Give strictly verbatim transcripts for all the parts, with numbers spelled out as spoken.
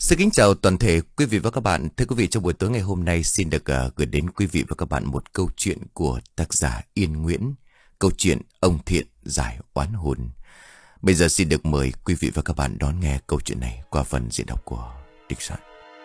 Xin kính chào toàn thể quý vị và các bạn. Thưa quý vị, trong buổi tối ngày hôm nay xin được uh, gửi đến quý vị và các bạn một câu chuyện của tác giả Yên Nguyễn. Câu chuyện Ông Thiện Giải Oán Hồn. Bây giờ xin được mời quý vị và các bạn đón nghe câu chuyện này qua phần diễn đọc của Địch Soạn.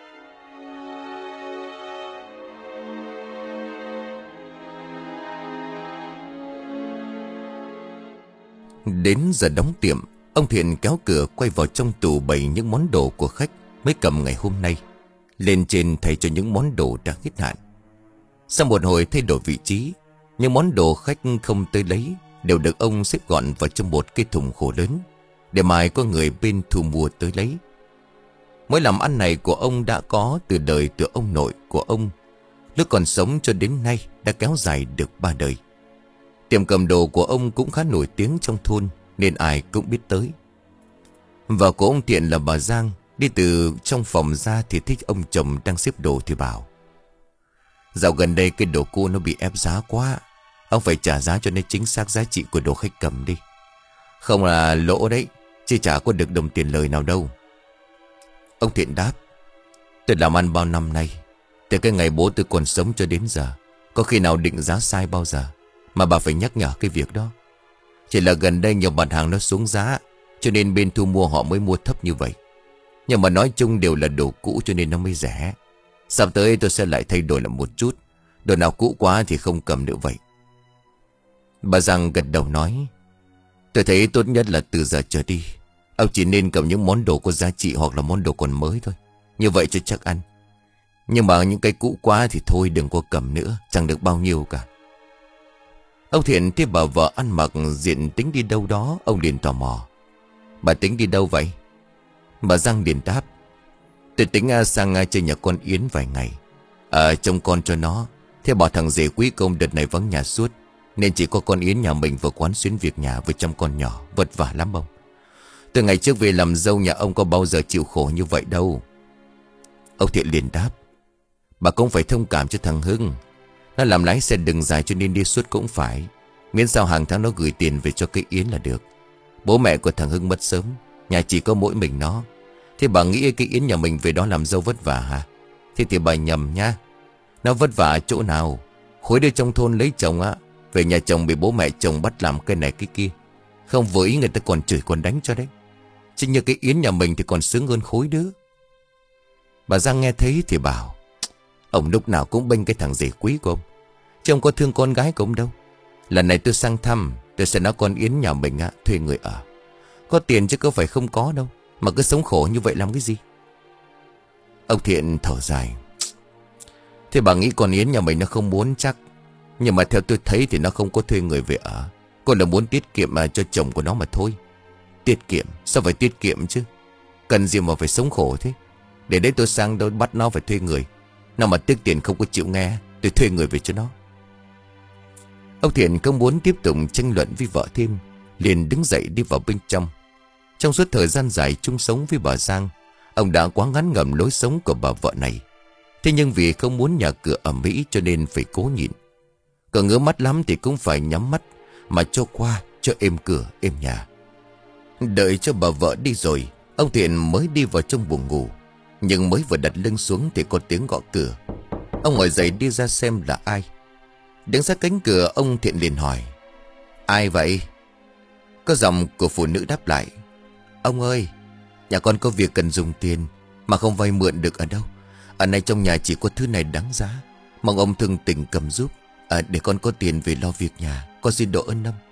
Đến giờ đóng tiệm, ông Thiện kéo cửa quay vào trong tủ bày những món đồ của khách mới cầm ngày hôm nay, lên trên thay cho những món đồ đã hết hạn. Sau một hồi thay đổi vị trí, những món đồ khách không tới lấy đều được ông xếp gọn vào trong một cái thùng khổ lớn, để mai có người bên thu mua tới lấy. Mối làm ăn này của ông đã có từ đời từ ông nội của ông, lúc còn sống cho đến nay đã kéo dài được ba đời. Tiệm cầm đồ của ông cũng khá nổi tiếng trong thôn, nên ai cũng biết tới. Vợ của ông Thiện là bà Giang, đi từ trong phòng ra thì thích ông chồng đang xếp đồ thì bảo: dạo gần đây cái đồ cũ nó bị ép giá quá, ông phải trả giá cho nó chính xác giá trị của đồ khách cầm đi. Không là lỗ đấy, chứ chả có được đồng tiền lời nào đâu. Ông Thiện đáp: tôi làm ăn bao năm nay, từ cái ngày bố tôi còn sống cho đến giờ, có khi nào định giá sai bao giờ mà bà phải nhắc nhở cái việc đó. Chỉ là gần đây nhiều mặt hàng nó xuống giá, cho nên bên thu mua họ mới mua thấp như vậy. Nhưng mà nói chung đều là đồ cũ cho nên nó mới rẻ. Sắp tới tôi sẽ lại thay đổi lại một chút, đồ nào cũ quá thì không cầm nữa vậy. Bà Giang gật đầu nói: tôi thấy tốt nhất là từ giờ trở đi, ông chỉ nên cầm những món đồ có giá trị hoặc là món đồ còn mới thôi, như vậy cho chắc ăn. Nhưng mà những cái cũ quá thì thôi đừng có cầm nữa, chẳng được bao nhiêu cả. Ông Thiện thấy bà vợ ăn mặc diện tính đi đâu đó, ông liền tò mò: bà tính đi đâu vậy? Bà Giang liền đáp: tôi tính sang chơi nhà con Yến vài ngày, à, trông con cho nó. Thế bảo thằng rể quý công đợt này vắng nhà suốt, nên chỉ có con Yến nhà mình vừa quán xuyến việc nhà với chăm con nhỏ, vất vả lắm ông. Từ ngày trước về làm dâu nhà ông có bao giờ chịu khổ như vậy đâu. Ông Thiện liền đáp: bà cũng phải thông cảm cho thằng Hưng, nó làm lái xe đường dài cho nên đi suốt cũng phải, miễn sao hàng tháng nó gửi tiền về cho cái Yến là được. Bố mẹ của thằng Hưng mất sớm, nhà chỉ có mỗi mình nó. Thế bà nghĩ cái Yến nhà mình về đó làm dâu vất vả hả? Thế thì bà nhầm nha. Nó vất vả ở chỗ nào? Khối đứa trong thôn lấy chồng á, về nhà chồng bị bố mẹ chồng bắt làm cái này cái kia, không vừa ý người ta còn chửi còn đánh cho đấy. Chứ như cái Yến nhà mình thì còn sướng hơn khối đứa. Bà Giang nghe thấy thì bảo: ông lúc nào cũng bênh cái thằng rể quý của ông, chứ ông có thương con gái của ông đâu. Lần này tôi sang thăm, tôi sẽ nói con Yến nhà mình á, thuê người ở. Có tiền chứ có phải không có đâu, mà cứ sống khổ như vậy làm cái gì. Ông Thiện thở dài: thế bà nghĩ con Yến nhà mình nó không muốn chắc. Nhưng mà theo tôi thấy thì nó không có thuê người về ở, cô là muốn tiết kiệm mà cho chồng của nó mà thôi. Tiết kiệm? Sao phải tiết kiệm chứ? Cần gì mà phải sống khổ thế? Để đấy tôi sang đâu bắt nó phải thuê người. Nào mà tiếc tiền không có chịu nghe, tôi thuê người về cho nó. Ông Thiện không muốn tiếp tục tranh luận với vợ thêm, liền đứng dậy đi vào bên trong. Trong suốt thời gian dài chung sống với bà Giang, ông đã quá ngán ngẩm lối sống của bà vợ này. Thế nhưng vì không muốn nhà cửa ầm ĩ cho nên phải cố nhịn. Cậu ngứa mắt lắm thì cũng phải nhắm mắt mà cho qua, cho êm cửa êm nhà. Đợi cho bà vợ đi rồi, ông Thiện mới đi vào trong buồng ngủ. Nhưng mới vừa đặt lưng xuống thì có tiếng gõ cửa. Ông ngồi dậy đi ra xem là ai. Đứng sát cánh cửa, ông Thiện liền hỏi: ai vậy? Có giọng của phụ nữ đáp lại: ông ơi, nhà con có việc cần dùng tiền mà không vay mượn được ở đâu. Ở này trong nhà chỉ có thứ này đáng giá, mong ông thương tình cầm giúp, à, để con có tiền về lo việc nhà, con xin độ ơn ông.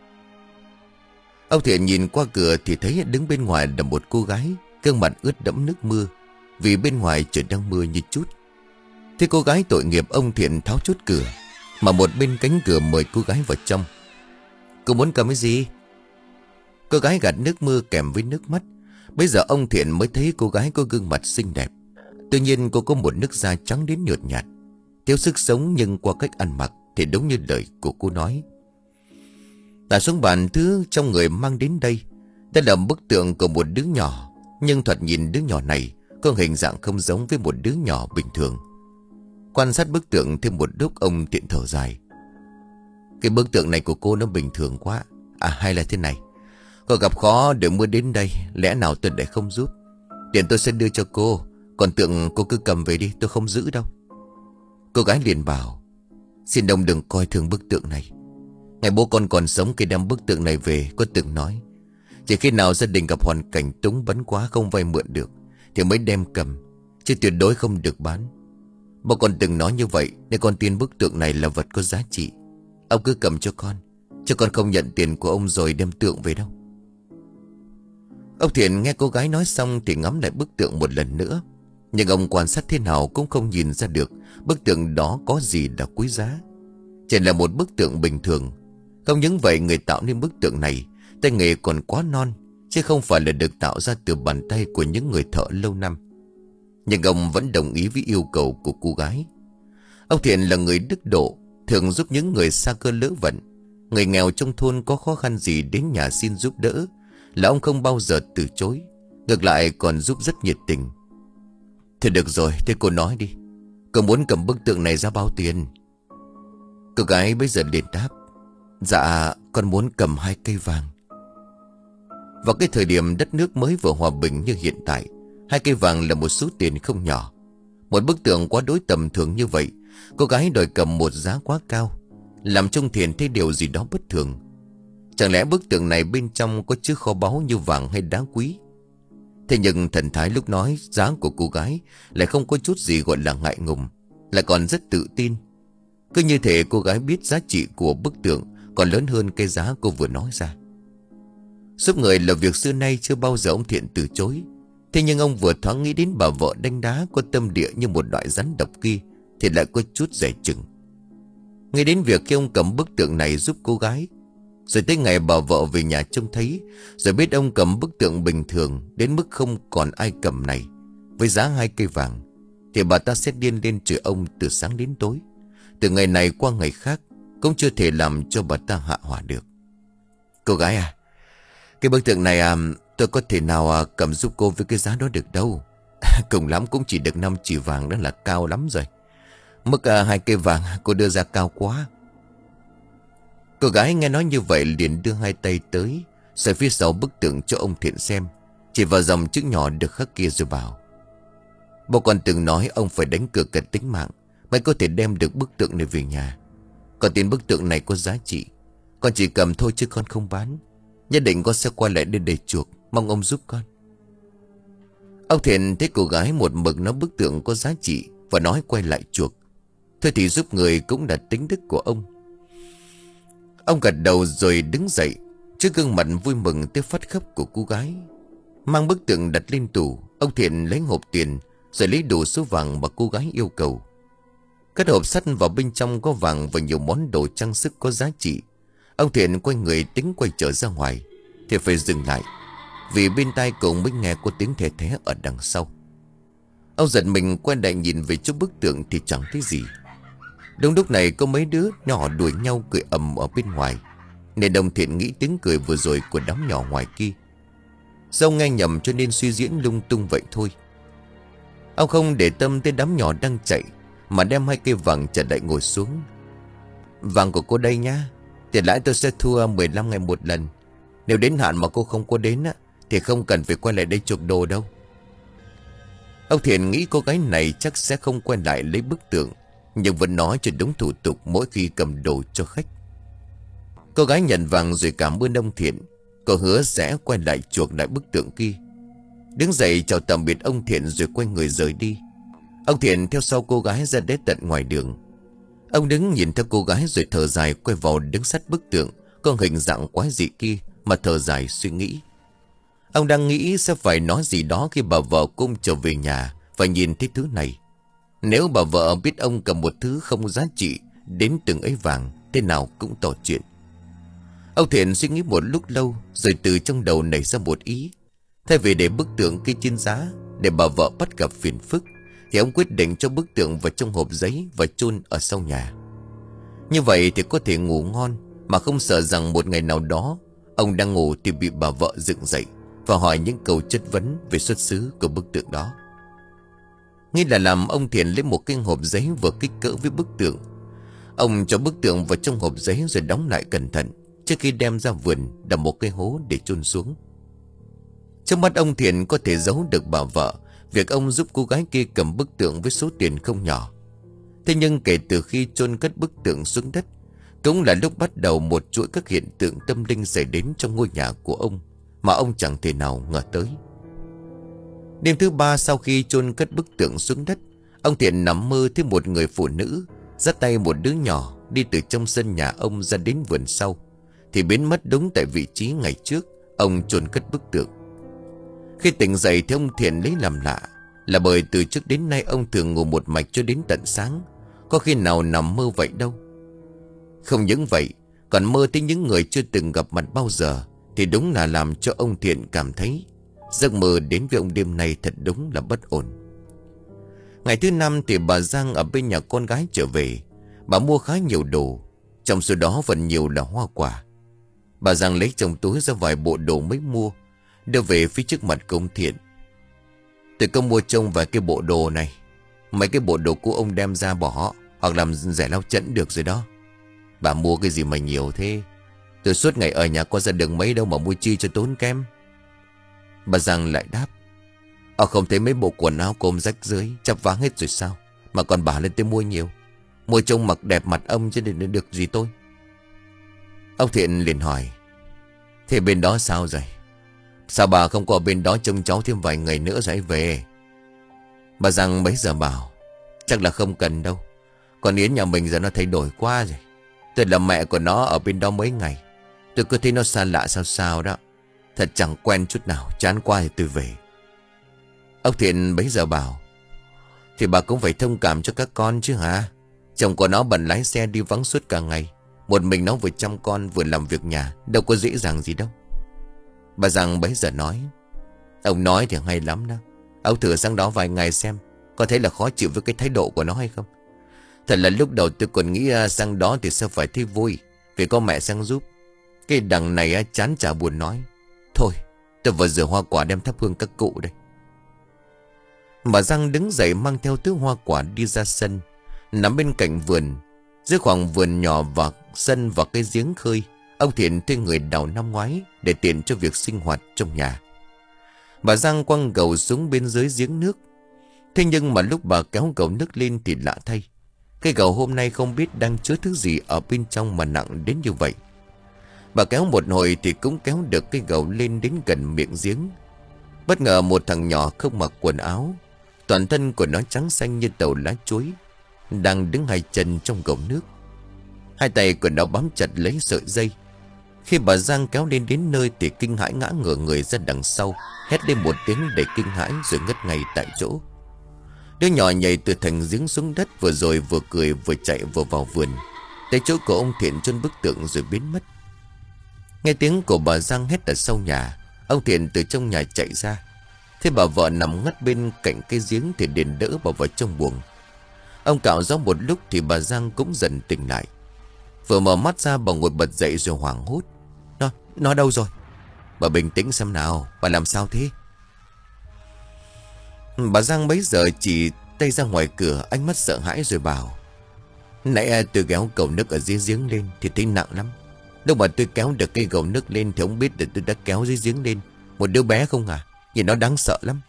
Ông Thiện nhìn qua cửa thì thấy đứng bên ngoài là một cô gái, gương mặt ướt đẫm nước mưa, vì bên ngoài trời đang mưa như chút. Thế cô gái tội nghiệp, ông Thiện tháo chốt cửa, mà một bên cánh cửa mời cô gái vào trong. Cô muốn cầm cái gì? Cô gái gạt nước mưa kèm với nước mắt. Bây giờ ông Thiện mới thấy cô gái có gương mặt xinh đẹp. Tuy nhiên cô có một nước da trắng đến nhợt nhạt, thiếu sức sống, nhưng qua cách ăn mặc thì đúng như lời của cô nói. Đặt xuống bàn thứ trong người mang đến đây. Đây là bức tượng của một đứa nhỏ, nhưng thoạt nhìn đứa nhỏ này có hình dạng không giống với một đứa nhỏ bình thường. Quan sát bức tượng thêm một lúc, ông Thiện thở dài: cái bức tượng này của cô nó bình thường quá. À, hay là thế này, cô gặp khó để mua đến đây, lẽ nào tôi lại không giúp? Tiền tôi sẽ đưa cho cô, Còn tượng cô cứ cầm về đi, tôi không giữ đâu. Cô gái liền bảo: Xin ông đừng coi thường bức tượng này. Ngày bố con còn sống khi đem bức tượng này về có từng nói, chỉ khi nào gia đình gặp hoàn cảnh túng bấn quá không vay mượn được thì mới đem cầm, chứ tuyệt đối không được bán. Bố con từng nói như vậy nên con tin bức tượng này là vật có giá trị. Ông cứ cầm cho con, chứ con không nhận tiền của ông rồi đem tượng về đâu. Ông Thiện nghe cô gái nói xong thì ngắm lại bức tượng một lần nữa. Nhưng ông quan sát thế nào cũng không nhìn ra được bức tượng đó có gì là quý giá. Chỉ là một bức tượng bình thường. Không những vậy, người tạo nên bức tượng này tay nghề còn quá non, chứ không phải là được tạo ra từ bàn tay của những người thợ lâu năm. Nhưng ông vẫn đồng ý với yêu cầu của cô gái. Ông Thiện là người đức độ, thường giúp những người xa cơ lỡ vận. Người nghèo trong thôn có khó khăn gì đến nhà xin giúp đỡ là ông không bao giờ từ chối, ngược lại còn giúp rất nhiệt tình. Thôi được rồi, thế cô nói đi, cô muốn cầm bức tượng này ra bao tiền? Cô gái bây giờ liền đáp: Dạ, con muốn cầm hai cây vàng. Vào cái thời điểm đất nước mới vừa hòa bình như hiện tại, hai cây vàng là một số tiền không nhỏ. Một bức tượng quá đối tầm thường như vậy, cô gái đòi cầm một giá quá cao, làm trông Thiện thấy điều gì đó bất thường. Chẳng lẽ bức tượng này bên trong có chứa kho báu như vàng hay đá quý? Thế nhưng thần thái lúc nói giá của cô gái lại không có chút gì gọi là ngại ngùng, lại còn rất tự tin. Cứ như thể cô gái biết giá trị của bức tượng còn lớn hơn cái giá cô vừa nói ra. Giúp người là việc xưa nay chưa bao giờ ông Thiện từ chối. Thế nhưng ông vừa thoáng nghĩ đến bà vợ đánh đá có tâm địa như một loại rắn độc kia thì lại có chút dè chừng. Nghĩ đến việc khi ông cầm bức tượng này giúp cô gái, rồi tới ngày bà vợ về nhà trông thấy, rồi biết ông cầm bức tượng bình thường đến mức không còn ai cầm này với giá hai cây vàng, thì bà ta sẽ điên lên chửi ông từ sáng đến tối. Từ ngày này qua ngày khác cũng chưa thể làm cho bà ta hạ hỏa được. Cô gái à, cái bức tượng này à, tôi có thể nào à, cầm giúp cô với cái giá đó được đâu. Cùng lắm cũng chỉ được năm chỉ vàng, đó là cao lắm rồi. Mức à, hai cây vàng cô đưa ra cao quá. Cô gái nghe nói như vậy liền đưa hai tay tới, xoay phía sau bức tượng cho ông Thiện xem, chỉ vào dòng chữ nhỏ được khắc kia rồi bảo: Bố con từng nói ông phải đánh cược cả tính mạng mới có thể đem được bức tượng này về nhà. Còn tiền bức tượng này có giá trị, con chỉ cầm thôi chứ con không bán. Nhất định con sẽ quay lại đây để chuộc, mong ông giúp con. Ông Thiện thấy cô gái một mực nói bức tượng có giá trị và nói quay lại chuộc. Thôi thì giúp người cũng là tính đức của ông. Ông gật đầu rồi đứng dậy, trước gương mặt vui mừng tới phát khóc của cô gái. Mang bức tượng đặt lên tủ, ông Thiện lấy hộp tiền rồi lấy đủ số vàng mà cô gái yêu cầu. Cất hộp sắt vào bên trong có vàng và nhiều món đồ trang sức có giá trị. Ông Thiện quay người tính quay trở ra ngoài thì phải dừng lại, vì bên tai cậu mới nghe có tiếng thè thé ở đằng sau. Ông giật mình quay lại nhìn về chỗ bức tượng thì chẳng thấy gì. Đúng lúc này có mấy đứa nhỏ đuổi nhau cười ầm ở bên ngoài, nên ông Thiện nghĩ tiếng cười vừa rồi của đám nhỏ ngoài kia. Do nghe nhầm cho nên suy diễn lung tung vậy thôi. Ông không để tâm tới đám nhỏ đang chạy, mà đem hai cây vàng trở lại ngồi xuống. Vàng của cô đây nhá, tiền lãi tôi sẽ thua mười lăm ngày một lần. Nếu đến hạn mà cô không có đến á, thì không cần phải quay lại đây chuộc đồ đâu. Ông Thiện nghĩ cô gái này chắc sẽ không quay lại lấy bức tượng, nhưng vẫn nói cho đúng thủ tục mỗi khi cầm đồ cho khách. Cô gái nhận vàng rồi cảm ơn ông Thiện. Cô hứa sẽ quay lại chuộc lại bức tượng kia. Đứng dậy chào tạm biệt ông Thiện rồi quay người rời đi. Ông Thiện theo sau cô gái ra đến tận ngoài đường. Ông đứng nhìn theo cô gái rồi thở dài quay vào đứng sát bức tượng có hình dạng quái dị kia mà thở dài suy nghĩ. Ông đang nghĩ sẽ phải nói gì đó khi bà vợ cũng trở về nhà và nhìn thấy thứ này. Nếu bà vợ biết ông cầm một thứ không giá trị đến từng ấy vàng, thế nào cũng tỏ chuyện. Ông Thiện suy nghĩ một lúc lâu rồi từ trong đầu nảy ra một ý. Thay vì để bức tượng kia trên giá để bà vợ bắt gặp phiền phức, thì ông quyết định cho bức tượng vào trong hộp giấy và chôn ở sau nhà. Như vậy thì có thể ngủ ngon mà không sợ rằng một ngày nào đó ông đang ngủ thì bị bà vợ dựng dậy và hỏi những câu chất vấn về xuất xứ của bức tượng đó. Nghĩ là làm, ông Thiện lấy một cái hộp giấy vừa kích cỡ với bức tượng. Ông cho bức tượng vào trong hộp giấy rồi đóng lại cẩn thận trước khi đem ra vườn đào một cái hố để chôn xuống. Trong mắt ông Thiện có thể giấu được bà vợ việc ông giúp cô gái kia cầm bức tượng với số tiền không nhỏ. Thế nhưng kể từ khi chôn cất bức tượng xuống đất, cũng là lúc bắt đầu một chuỗi các hiện tượng tâm linh xảy đến trong ngôi nhà của ông mà ông chẳng thể nào ngờ tới. Đêm thứ ba sau khi chôn cất bức tượng xuống đất, ông Thiện nằm mơ thấy một người phụ nữ dắt tay một đứa nhỏ đi từ trong sân nhà ông ra đến vườn sau, thì biến mất đúng tại vị trí ngày trước ông chôn cất bức tượng. Khi tỉnh dậy thì ông Thiện lấy làm lạ, là bởi từ trước đến nay ông thường ngủ một mạch cho đến tận sáng, có khi nào nằm mơ vậy đâu. Không những vậy, còn mơ thấy những người chưa từng gặp mặt bao giờ, thì đúng là làm cho ông Thiện cảm thấy giấc mơ đến với ông đêm nay thật đúng là bất ổn. Ngày thứ năm thì bà Giang ở bên nhà con gái trở về. Bà mua khá nhiều đồ, trong số đó phần nhiều là hoa quả. Bà Giang lấy trong túi ra vài bộ đồ mới mua, đưa về phía trước mặt của ông Thiện. Tôi có mua trông vài cái bộ đồ này. Mấy cái bộ đồ của ông đem ra bỏ, hoặc làm giải lau chẫn được rồi đó. Bà mua cái gì mà nhiều thế? Tôi suốt ngày ở nhà có ra đường mấy đâu mà mua chi cho tốn kém. Bà Giang lại đáp: Ờ không thấy mấy bộ quần áo của ông rách dưới, chắp váng hết rồi sao? Mà còn bà lên tôi mua nhiều. Mua trông mặc đẹp mặt ông chứ để được gì tôi. Ông Thiện liền hỏi: Thế bên đó sao rồi? Sao bà không có ở bên đó trông cháu thêm vài ngày nữa rồi về? Bà Giang bấy giờ bảo: Chắc là không cần đâu. Còn Yến nhà mình giờ nó thay đổi quá rồi. Tôi là mẹ của nó ở bên đó mấy ngày, tôi cứ thấy nó xa lạ sao sao đó. Thật chẳng quen chút nào, chán quá thì tôi về. Ông Thiện bấy giờ bảo: Thì bà cũng phải thông cảm cho các con chứ hả? Chồng của nó bận lái xe đi vắng suốt cả ngày, một mình nó vừa chăm con vừa làm việc nhà, đâu có dễ dàng gì đâu. Bà Giang bấy giờ nói: Ông nói thì hay lắm đó. Ông thử sang đó vài ngày xem, có thấy là khó chịu với cái thái độ của nó hay không? Thật là lúc đầu tôi còn nghĩ sang đó thì sao phải thấy vui, vì có mẹ sang giúp. Cái đằng này chán chả buồn nói. Thôi tôi vào rửa hoa quả đem thắp hương các cụ đây. Bà Giang đứng dậy mang theo thứ hoa quả đi ra sân. Nằm bên cạnh vườn, giữa khoảng vườn nhỏ và sân và cái giếng khơi, ông Thiện thuê người đào năm ngoái để tiện cho việc sinh hoạt trong nhà. Bà Giang quăng gầu xuống bên dưới giếng nước. Thế nhưng mà lúc bà kéo gầu nước lên thì lạ thay, cái gầu hôm nay không biết đang chứa thứ gì ở bên trong mà nặng đến như vậy. Bà kéo một hồi thì cũng kéo được cái gầu lên đến gần miệng giếng. Bất ngờ một thằng nhỏ không mặc quần áo, toàn thân của nó trắng xanh như tàu lá chuối, đang đứng hai chân trong gầu nước. Hai tay của nó bám chặt lấy sợi dây. Khi bà Giang kéo lên đến nơi thì kinh hãi ngã ngửa người ra đằng sau, hét lên một tiếng để kinh hãi rồi ngất ngay tại chỗ. Đứa nhỏ nhảy từ thành giếng xuống đất, vừa rồi vừa cười vừa chạy vừa vào vườn, tới chỗ của ông Thiện chôn bức tượng rồi biến mất. Nghe tiếng của bà Giang hét ở sau nhà, ông Thiện từ trong nhà chạy ra. Thế bà vợ nằm ngất bên cạnh cái giếng thì liền đỡ bà vào trong buồng. Ông cạo gió một lúc thì bà Giang cũng dần tỉnh lại. Vừa mở mắt ra bà ngồi bật dậy rồi hoảng hốt: Nó, nó đâu rồi? Bà bình tĩnh xem nào, bà làm sao thế? Bà Giang bấy giờ chỉ tay ra ngoài cửa, ánh mắt sợ hãi rồi bảo: Nãy tôi kéo cầu nước ở dưới giếng lên thì thấy nặng lắm. Lúc mà tôi kéo được cây gầu nước lên thì không biết là tôi đã kéo dưới giếng lên một đứa bé không à? Nhìn nó đáng sợ lắm.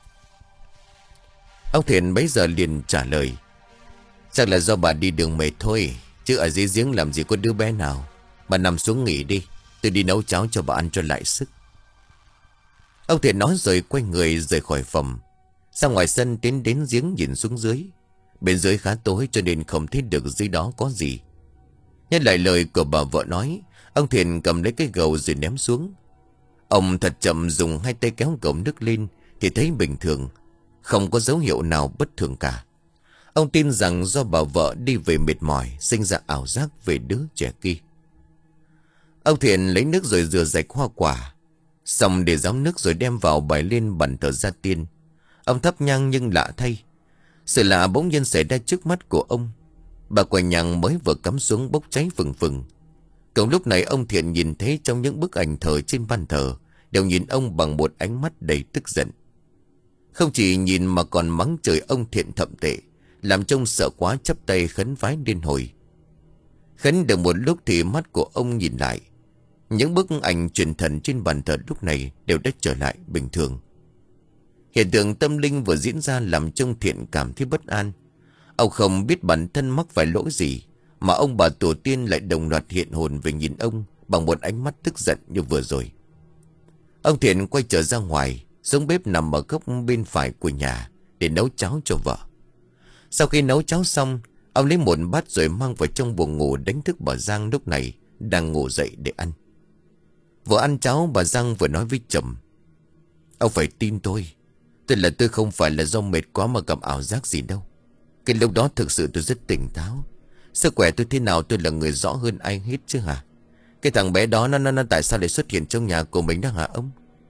Ông Thiện bấy giờ liền trả lời: Chắc là do bà đi đường mệt thôi, chứ ở dưới giếng làm gì có đứa bé nào. Bà nằm xuống nghỉ đi, tôi đi nấu cháo cho bà ăn cho lại sức. Ông Thiện nói rồi quay người rời khỏi phòng, ra ngoài sân tiến đến giếng nhìn xuống dưới. Bên dưới khá tối cho nên không thấy được dưới đó có gì. Nhân lại lời của bà vợ nói, ông Thiện cầm lấy cái gầu rồi ném xuống. Ông thật chậm dùng hai tay kéo gầu nước lên thì thấy bình thường, không có dấu hiệu nào bất thường cả. Ông tin rằng do bà vợ đi về mệt mỏi, sinh ra ảo giác về đứa trẻ kia. Ông Thiện lấy nước rồi rửa sạch hoa quả, xong để ráo nước rồi đem vào bày lên bàn thờ gia tiên. Ông thắp nhang nhưng lạ thay, sự lạ bỗng nhiên xảy ra trước mắt của ông. Bà quả nhang mới vừa cắm xuống bốc cháy phừng phừng. Cùng lúc này ông Thiện nhìn thấy trong những bức ảnh thờ trên bàn thờ đều nhìn ông bằng một ánh mắt đầy tức giận. Không chỉ nhìn mà còn mắng chửi ông Thiện thậm tệ, làm trông sợ quá chắp tay khấn vái liên hồi. Khấn được một lúc thì mắt của ông nhìn lại. Những bức ảnh truyền thần trên bàn thờ lúc này đều đã trở lại bình thường. Hiện tượng tâm linh vừa diễn ra làm cho ông Thiện cảm thấy bất an. Ông không biết bản thân mắc phải lỗi gì mà ông bà tổ tiên lại đồng loạt hiện hồn về nhìn ông bằng một ánh mắt tức giận như vừa rồi. Ông Thiện quay trở ra ngoài, xuống bếp nằm ở góc bên phải của nhà để nấu cháo cho vợ. Sau khi nấu cháo xong, ông lấy một bát rồi mang vào trong buồng ngủ đánh thức bà Giang lúc này đang ngủ dậy để ăn. Vừa ăn cháo, bà Giang vừa nói với chồng: "Ông phải tin tôi. Tôi là tôi không phải là do mệt quá mà gặp ảo giác gì đâu. Cái lúc đó thực sự tôi rất tỉnh táo. Sức khỏe tôi thế nào tôi là người rõ hơn ai hết chứ hả? Cái thằng bé đó nó, nó, nó tại sao lại xuất hiện trong nhà của mình đó hả ông?"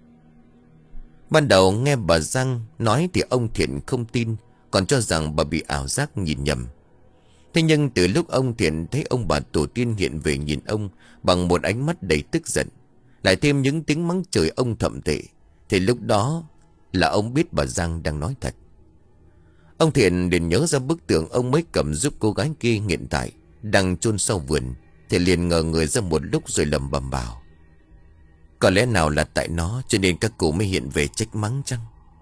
Ban đầu nghe bà Giang nói thì ông Thiện không tin, còn cho rằng bà bị ảo giác nhìn nhầm. Thế nhưng từ lúc ông Thiện thấy ông bà tổ tiên hiện về nhìn ông bằng một ánh mắt đầy tức giận, lại thêm những tiếng mắng chửi ông thậm tệ, thì lúc đó là ông biết bà Giang đang nói thật. Ông Thiện liền nhớ ra bức tượng ông mới cầm giúp cô gái kia hiện tại đang chôn sau vườn, thì liền ngờ người ra một lúc rồi lầm bầm bảo: "Có lẽ nào là tại nó cho nên các cụ mới hiện về trách mắng chăng?"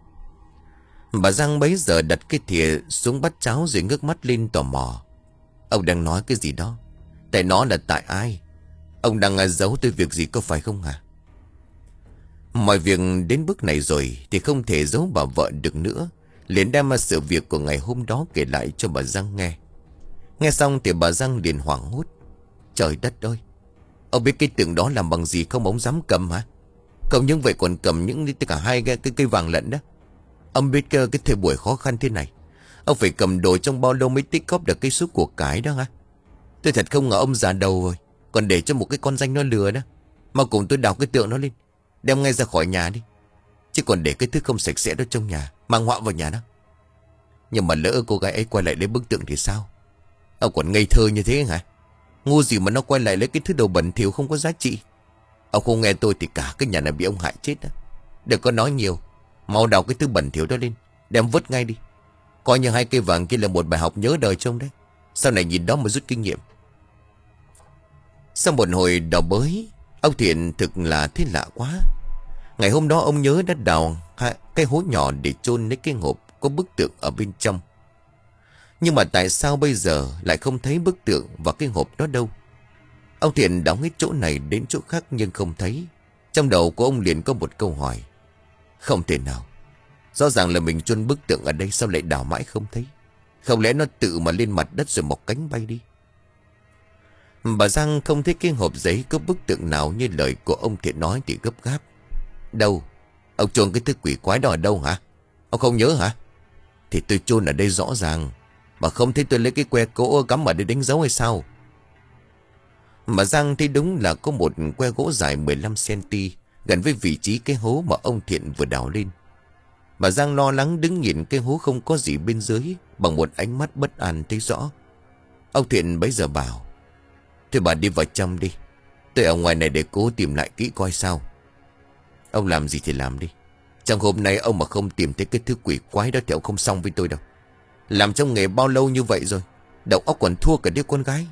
Bà Giang bấy giờ đặt cái thìa xuống bát cháo rồi ngước mắt lên tò mò: "Ông đang nói cái gì đó? Tại nó là tại ai? Ông đang giấu tôi việc gì có phải không hả?" Mọi việc đến bước này rồi thì không thể giấu bà vợ được nữa, liền đem sự việc của ngày hôm đó kể lại cho bà Giang nghe. Nghe xong thì bà Giang liền hoảng hốt: "Trời đất ơi! Ông biết cái tượng đó làm bằng gì không, ông dám cầm hả? Không những vậy còn cầm những cả hai cái, cái cây vàng lẫn đó. Ông biết cái, cái thời buổi khó khăn thế này, ông phải cầm đồ trong bao lâu mới tích góp được cái số của cải đó hả? Tôi thật không ngờ ông già đầu rồi còn để cho một cái con danh nó lừa đó. Mà cùng tôi đào cái tượng nó lên, đem ngay ra khỏi nhà đi. Chứ còn để cái thứ không sạch sẽ đó trong nhà, mang họa vào nhà đó. Nhưng mà lỡ cô gái ấy quay lại lấy bức tượng thì sao? Ông còn ngây thơ như thế hả? Ngu gì mà nó quay lại lấy cái thứ đồ bẩn thỉu không có giá trị. Ông không nghe tôi thì cả cái nhà này bị ông hại chết đó. Đừng có nói nhiều, mau đào cái thứ bẩn thỉu đó lên, đem vứt ngay đi. Coi như hai cây vàng kia là một bài học nhớ đời trông đấy. Sau này nhìn đó mà rút kinh nghiệm." Sau một hồi đào bới, ông Thiện thực là thế lạ quá. Ngày hôm đó ông nhớ đã đào cái hố nhỏ để chôn lấy cái hộp có bức tượng ở bên trong. Nhưng mà tại sao bây giờ lại không thấy bức tượng và cái hộp đó đâu? Ông Thiện đào hết chỗ này đến chỗ khác nhưng không thấy. Trong đầu của ông liền có một câu hỏi: không thể nào, rõ ràng là mình chôn bức tượng ở đây, sao lại đào mãi không thấy? Không lẽ nó tự mà lên mặt đất rồi mọc cánh bay đi? Bà Giang không thấy cái hộp giấy có bức tượng nào như lời của ông Thiện nói thì gấp gáp: "Đâu? Ông chôn cái thứ quỷ quái đó ở đâu hả? Ông không nhớ hả?" "Thì tôi chôn ở đây rõ ràng, mà không thấy tôi lấy cái que gỗ cắm ở đây đánh dấu hay sao?" Bà Giang thấy đúng là có một que gỗ dài mười lăm xăng-ti-mét gần với vị trí cái hố mà ông Thiện vừa đào lên. Bà Giang lo lắng đứng nhìn cái hố không có gì bên dưới bằng một ánh mắt bất an thấy rõ. Ông Thiện bấy giờ bảo: "Thôi bà đi vào trong đi, tôi ở ngoài này để cố tìm lại kỹ coi sao." "Ông làm gì thì làm đi. Trong hôm nay ông mà không tìm thấy cái thứ quỷ quái đó thì ông không xong với tôi đâu. Làm trong nghề bao lâu như vậy rồi, đầu óc còn thua cả đứa con gái."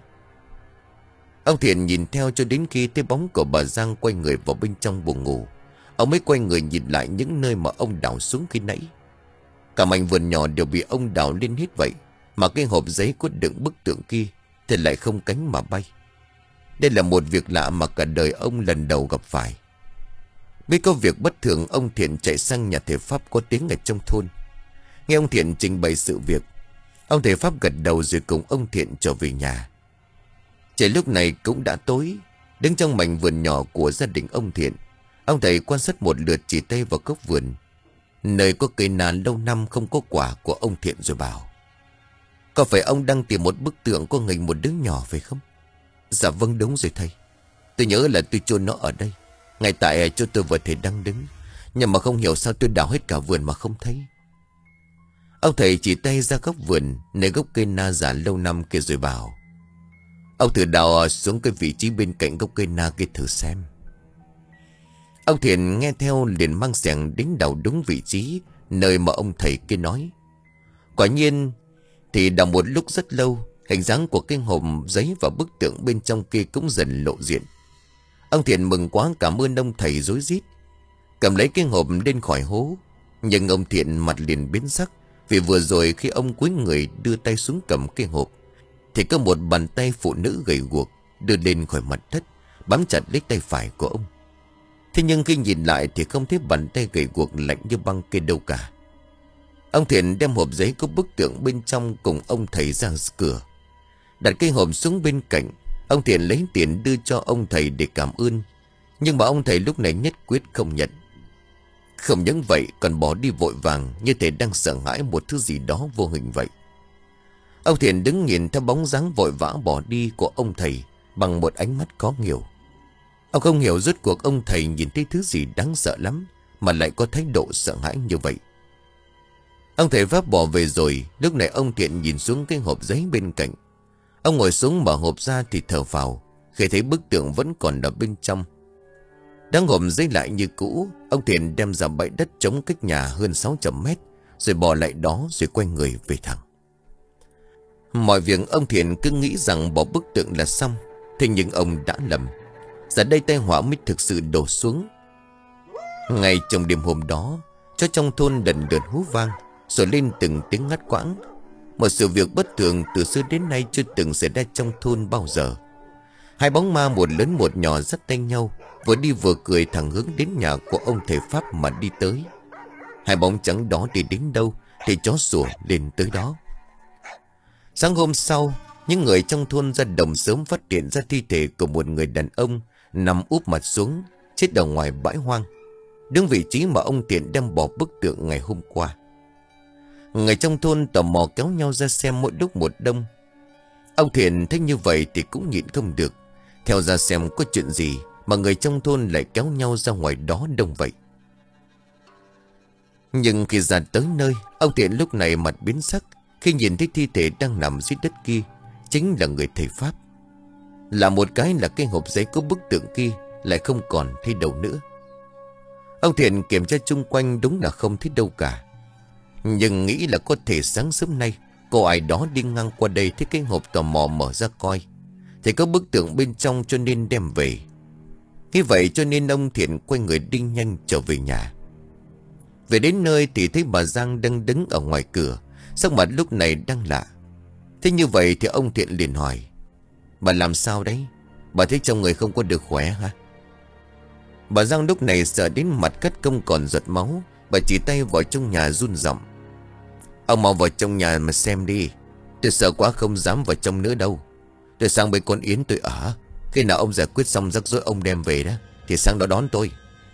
Ông Thiện nhìn theo cho đến khi thấy bóng của bà Giang quay người vào bên trong buồng ngủ. Ông mới quay người nhìn lại những nơi mà ông đào xuống khi nãy. Cả mảnh vườn nhỏ đều bị ông đào lên hết vậy, mà cái hộp giấy có đựng bức tượng kia thì lại không cánh mà bay. Đây là một việc lạ mà cả đời ông lần đầu gặp phải. Biết có việc bất thường, ông Thiện chạy sang nhà thầy Pháp có tiếng ở trong thôn. Nghe ông Thiện trình bày sự việc, ông thầy Pháp gật đầu rồi cùng ông Thiện trở về nhà. Trời lúc này cũng đã tối. Đứng trong mảnh vườn nhỏ của gia đình ông Thiện, ông thầy quan sát một lượt chỉ tay vào góc vườn nơi có cây na lâu năm không có quả của ông Thiện rồi bảo: "Có phải ông đang tìm một bức tượng có hình một đứa nhỏ phải không?" "Dạ vâng, đúng rồi thầy. Tôi nhớ là tôi chôn nó ở đây, ngay tại chỗ tôi và thầy đang đứng. Nhưng mà không hiểu sao tôi đào hết cả vườn mà không thấy." Ông thầy chỉ tay ra góc vườn nơi gốc cây na già lâu năm kia rồi bảo: "Ông thử đào xuống cái vị trí bên cạnh gốc cây na kia thử xem." Ông Thiện nghe theo liền mang xẻng đến đào đúng vị trí nơi mà ông thầy kia nói. Quả nhiên thì đào một lúc rất lâu, hình dáng của cái hộp giấy và bức tượng bên trong kia cũng dần lộ diện. Ông Thiện mừng quá cảm ơn ông thầy rối rít, cầm lấy cái hộp lên khỏi hố. Nhưng ông Thiện mặt liền biến sắc, vì vừa rồi khi ông cúi người đưa tay xuống cầm cái hộp thì có một bàn tay phụ nữ gầy guộc đưa lên khỏi mặt đất, bám chặt lấy tay phải của ông. Thế nhưng khi nhìn lại thì không thấy bàn tay gầy guộc lạnh như băng kia đâu cả. Ông Thiện đem hộp giấy có bức tượng bên trong cùng ông thầy ra cửa, đặt cái hộp xuống bên cạnh. Ông Thiện lấy tiền đưa cho ông thầy để cảm ơn, nhưng mà ông thầy lúc này nhất quyết không nhận. Không những vậy còn bỏ đi vội vàng, như thể đang sợ hãi một thứ gì đó vô hình vậy. Ông Thiện đứng nhìn theo bóng dáng vội vã bỏ đi của ông thầy bằng một ánh mắt khó hiểu. Ông không hiểu rốt cuộc ông thầy nhìn thấy thứ gì đáng sợ lắm mà lại có thái độ sợ hãi như vậy. Ông thầy Pháp bỏ về rồi. Lúc này ông Thiện nhìn xuống cái hộp giấy bên cạnh. Ông ngồi xuống mở hộp ra thì thở phào khi thấy bức tượng vẫn còn ở bên trong. Đóng hộp giấy lại như cũ, ông Thiện đem ra bãi đất trống cách nhà hơn sáu trăm mét, rồi bỏ lại đó rồi quay người về thẳng. Mọi việc ông Thiện cứ nghĩ rằng bỏ bức tượng là xong. Thế nhưng ông đã lầm. Giờ đây tai họa mới thực sự đổ xuống. Ngay trong đêm hôm đó, chó trong thôn lần lượt hú vang, rồi lên từng tiếng ngắt quãng. Một sự việc bất thường từ xưa đến nay chưa từng xảy ra trong thôn bao giờ. Hai bóng ma một lớn một nhỏ dắt tay nhau, vừa đi vừa cười thẳng hướng đến nhà của ông thầy Pháp mà đi tới. Hai bóng trắng đó đi đến đâu thì chó sủa lên tới đó. Sáng hôm sau, những người trong thôn ra đồng sớm phát hiện ra thi thể của một người đàn ông nằm úp mặt xuống, chết ở ngoài bãi hoang, đúng vị trí mà ông Thiện đem bỏ bức tượng ngày hôm qua. Người trong thôn tò mò kéo nhau ra xem mỗi lúc một đông. Ông Thiện thấy như vậy thì cũng nhịn không được, theo ra xem có chuyện gì mà người trong thôn lại kéo nhau ra ngoài đó đông vậy. Nhưng khi ra tới nơi, ông Thiện lúc này mặt biến sắc khi nhìn thấy thi thể đang nằm dưới đất kia chính là người thầy Pháp. Là một cái là cái hộp giấy có bức tượng kia lại không còn thấy đâu nữa. Ông Thiện kiểm tra chung quanh đúng là không thấy đâu cả. Nhưng nghĩ là có thể sáng sớm nay có ai đó đi ngang qua đây thấy cái hộp tò mò mở ra coi thì có bức tượng bên trong cho nên đem về. Như vậy cho nên ông Thiện quay người đi nhanh trở về nhà. Về đến nơi thì thấy bà Giang đang đứng ở ngoài cửa, sắc mặt lúc này đang lạ. Thế như vậy thì ông Thiện liền hỏi: "Bà làm sao đấy? Bà thấy trong người không có được khỏe hả?" Bà Giang lúc này sợ đến mặt cắt không còn giọt máu. Bà chỉ tay vào trong nhà run giọng: "Ông mau vào trong nhà mà xem đi. Tôi sợ quá không dám vào trong nữa đâu. Tôi sang bên con Yến tôi ở. Khi nào ông giải quyết xong rắc rối ông đem về đó thì sang đó đón tôi."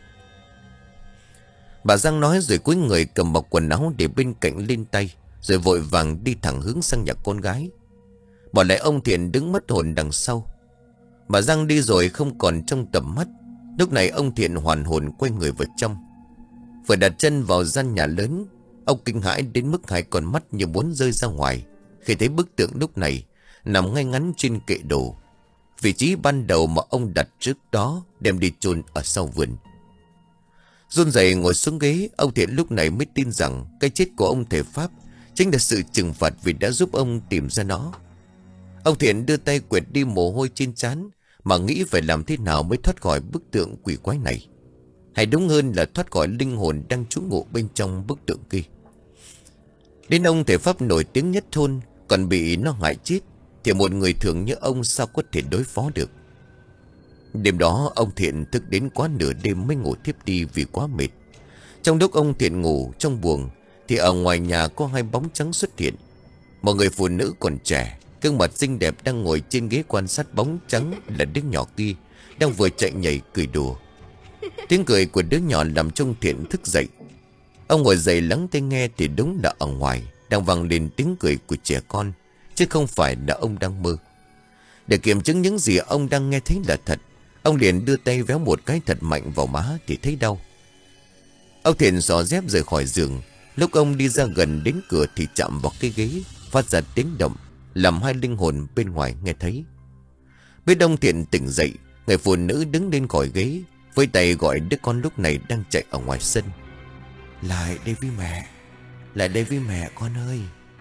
Bà Giang nói rồi cúi người cầm bọc quần áo để bên cạnh lên tay, rồi vội vàng đi thẳng hướng sang nhà con gái, bỏ lại ông Thiện đứng mất hồn đằng sau. Bà Giang đi rồi không còn trong tầm mắt. Lúc này ông Thiện hoàn hồn quay người vào trong. Vừa đặt chân vào gian nhà lớn, ông kinh hãi đến mức hai con mắt như muốn rơi ra ngoài khi thấy bức tượng lúc này nằm ngay ngắn trên kệ đồ, vị trí ban đầu mà ông đặt trước đó đem đi chôn ở sau vườn. Run rẩy ngồi xuống ghế, ông Thiện lúc này mới tin rằng cái chết của ông thầy Pháp chính là sự trừng phạt vì đã giúp ông tìm ra nó. Ông Thiện đưa tay quệt đi mồ hôi trên trán mà nghĩ phải làm thế nào mới thoát khỏi bức tượng quỷ quái này, hay đúng hơn là thoát khỏi linh hồn đang trú ngụ bên trong bức tượng kia. Đến ông thầy Pháp nổi tiếng nhất thôn còn bị nó hại chết thì một người thường như ông sao có thể đối phó được. Đêm đó ông Thiện thức đến quá nửa đêm mới ngủ thiếp đi vì quá mệt. Trong lúc ông Thiện ngủ trong buồng thì ở ngoài nhà có hai bóng trắng xuất hiện. Một người phụ nữ còn trẻ, gương mặt xinh đẹp đang ngồi trên ghế quan sát bóng trắng là đứa nhỏ kia đang vừa chạy nhảy cười đùa. Tiếng cười của đứa nhỏ làm cho ông Thiện thức dậy. Ông ngồi dậy lắng tai nghe thì đúng là ở ngoài đang vang lên tiếng cười của trẻ con, chứ không phải là ông đang mơ. Để kiểm chứng những gì ông đang nghe thấy là thật, ông liền đưa tay véo một cái thật mạnh vào má thì thấy đau. Ông Thiện xỏ dép rời khỏi giường. Lúc ông đi ra gần đến cửa thì chạm vào cái ghế, phát ra tiếng động làm hai linh hồn bên ngoài nghe thấy. Biết ông Thiện tỉnh dậy, người phụ nữ đứng lên khỏi ghế, với tay gọi đứa con lúc này đang chạy ở ngoài sân: "Lại đây với mẹ, lại đây với mẹ con ơi."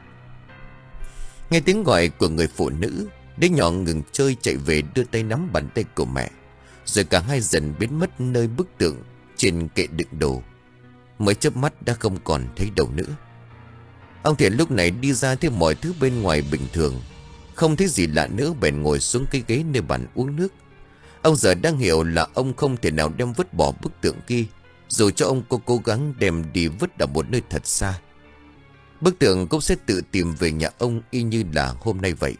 Nghe tiếng gọi của người phụ nữ, đứa nhỏ ngừng chơi chạy về đưa tay nắm bàn tay của mẹ, rồi cả hai dần biến mất nơi bức tượng trên kệ đựng đồ. mới chớp mắt đã không còn thấy đâu nữa. Ông Thiện lúc này đi ra thấy mọi thứ bên ngoài bình thường, không thấy gì lạ nữa, bèn ngồi xuống cái ghế nơi bàn uống nước. Ông giờ đang hiểu là ông không thể nào đem vứt bỏ bức tượng kia, dù cho ông có cố gắng đem đi vứt ở một nơi thật xa. Bức tượng cũng sẽ tự tìm về nhà ông y như là hôm nay vậy.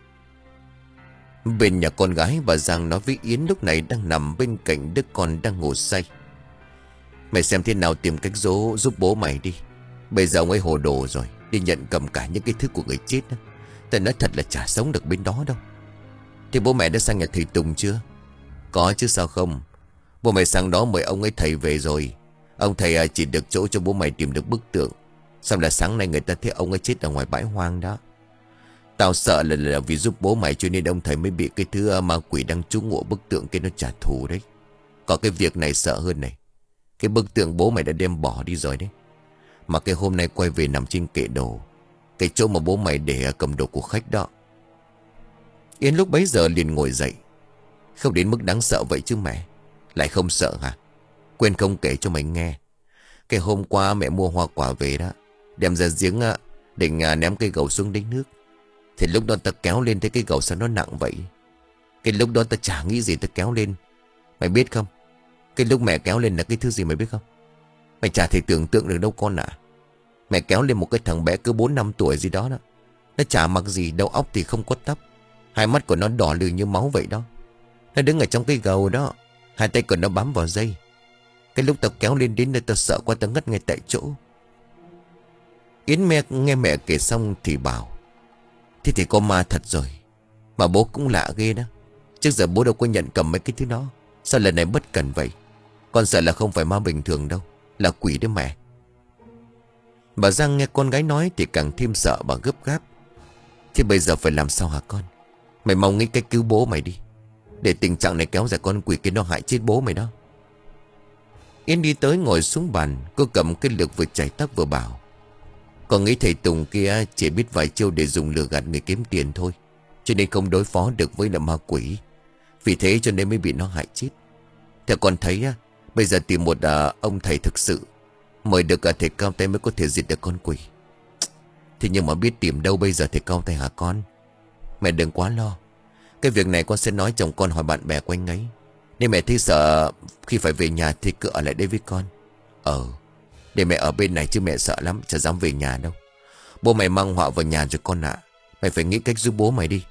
Bên nhà con gái, bà Giang nói với Yến lúc này đang nằm bên cạnh đứa con đang ngủ say. Mày xem thế nào tìm cách dỗ giúp bố mày đi. Bây giờ ông ấy hồ đồ rồi, đi nhận cầm cả những cái thứ của người chết đó. Ta nói thật là chả sống được bên đó đâu. Thì bố mẹ đã sang nhà thầy Tùng chưa? Có chứ sao không. Bố mày sang đó mời ông ấy thầy về rồi. Ông thầy chỉ được chỗ cho bố mày tìm được bức tượng. Xong là sáng nay người ta thấy ông ấy chết ở ngoài bãi hoang đó. Tao sợ là, là vì giúp bố mày cho nên ông thầy mới bị cái thứ ma quỷ đang trú ngụ bức tượng kia nó trả thù đấy. Có cái việc này sợ hơn này. Cái bức tượng bố mày đã đem bỏ đi rồi đấy. Mà cái hôm nay quay về nằm trên kệ đồ, cái chỗ mà bố mày để cầm đồ của khách đó. Yến lúc bấy giờ liền ngồi dậy. Không đến mức đáng sợ vậy chứ mẹ. Lại không sợ hả? Quên không kể cho mày nghe. Cái hôm qua mẹ mua hoa quả về đó, đem ra giếng định ném cây gầu xuống đánh nước. Thì lúc đó ta kéo lên thấy cái gầu sao nó nặng vậy. Cái lúc đó ta chả nghĩ gì ta kéo lên. Mày biết không, cái lúc mẹ kéo lên là cái thứ gì mày biết không? Mày chả thể tưởng tượng được đâu con ạ. Mẹ kéo lên một cái thằng bé cứ bốn năm tuổi gì đó đó. Nó chả mặc gì, đầu óc thì không có tóc. Hai mắt của nó đỏ lừ như máu vậy đó. Nó đứng ở trong cái gầu đó, hai tay của nó bám vào dây. Cái lúc tao kéo lên đến nơi tao sợ quá, tao ngất ngay tại chỗ. Yến mẹ nghe mẹ kể xong thì bảo: thế thì có ma thật rồi. Mà bố cũng lạ ghê đó. Trước giờ bố đâu có nhận cầm mấy cái thứ đó. Sao lần này bất cẩn vậy? Con sợ là không phải ma bình thường đâu, là quỷ đấy mẹ. Bà Giang nghe con gái nói thì càng thêm sợ, bà gấp gáp: thế bây giờ phải làm sao hả con? Mày mong nghĩ cách cứu bố mày đi, để tình trạng này kéo dài con quỷ kia nó hại chết bố mày đó. Yến đi tới ngồi xuống bàn, cô cầm cái lược vừa chải tóc vừa bảo: con nghĩ thầy Tùng kia chỉ biết vài chiêu để dùng lừa gạt người kiếm tiền thôi, cho nên không đối phó được với là ma quỷ. Vì thế cho nên mới bị nó hại chết. Theo con thấy á, bây giờ tìm một à, ông thầy thực sự, mời được à, thầy cao tay mới có thể diệt được con quỷ. Thế nhưng mà biết tìm đâu bây giờ thầy cao tay hả con? Mẹ đừng quá lo. Cái việc này con sẽ nói chồng con hỏi bạn bè quanh ấy. Nếu mẹ thấy sợ khi phải về nhà thì cứ ở lại đây với con. Ờ, để mẹ ở bên này chứ mẹ sợ lắm, chả dám về nhà đâu. Bố mày mang họa vào nhà rồi con ạ. Mày phải nghĩ cách giúp bố mày đi.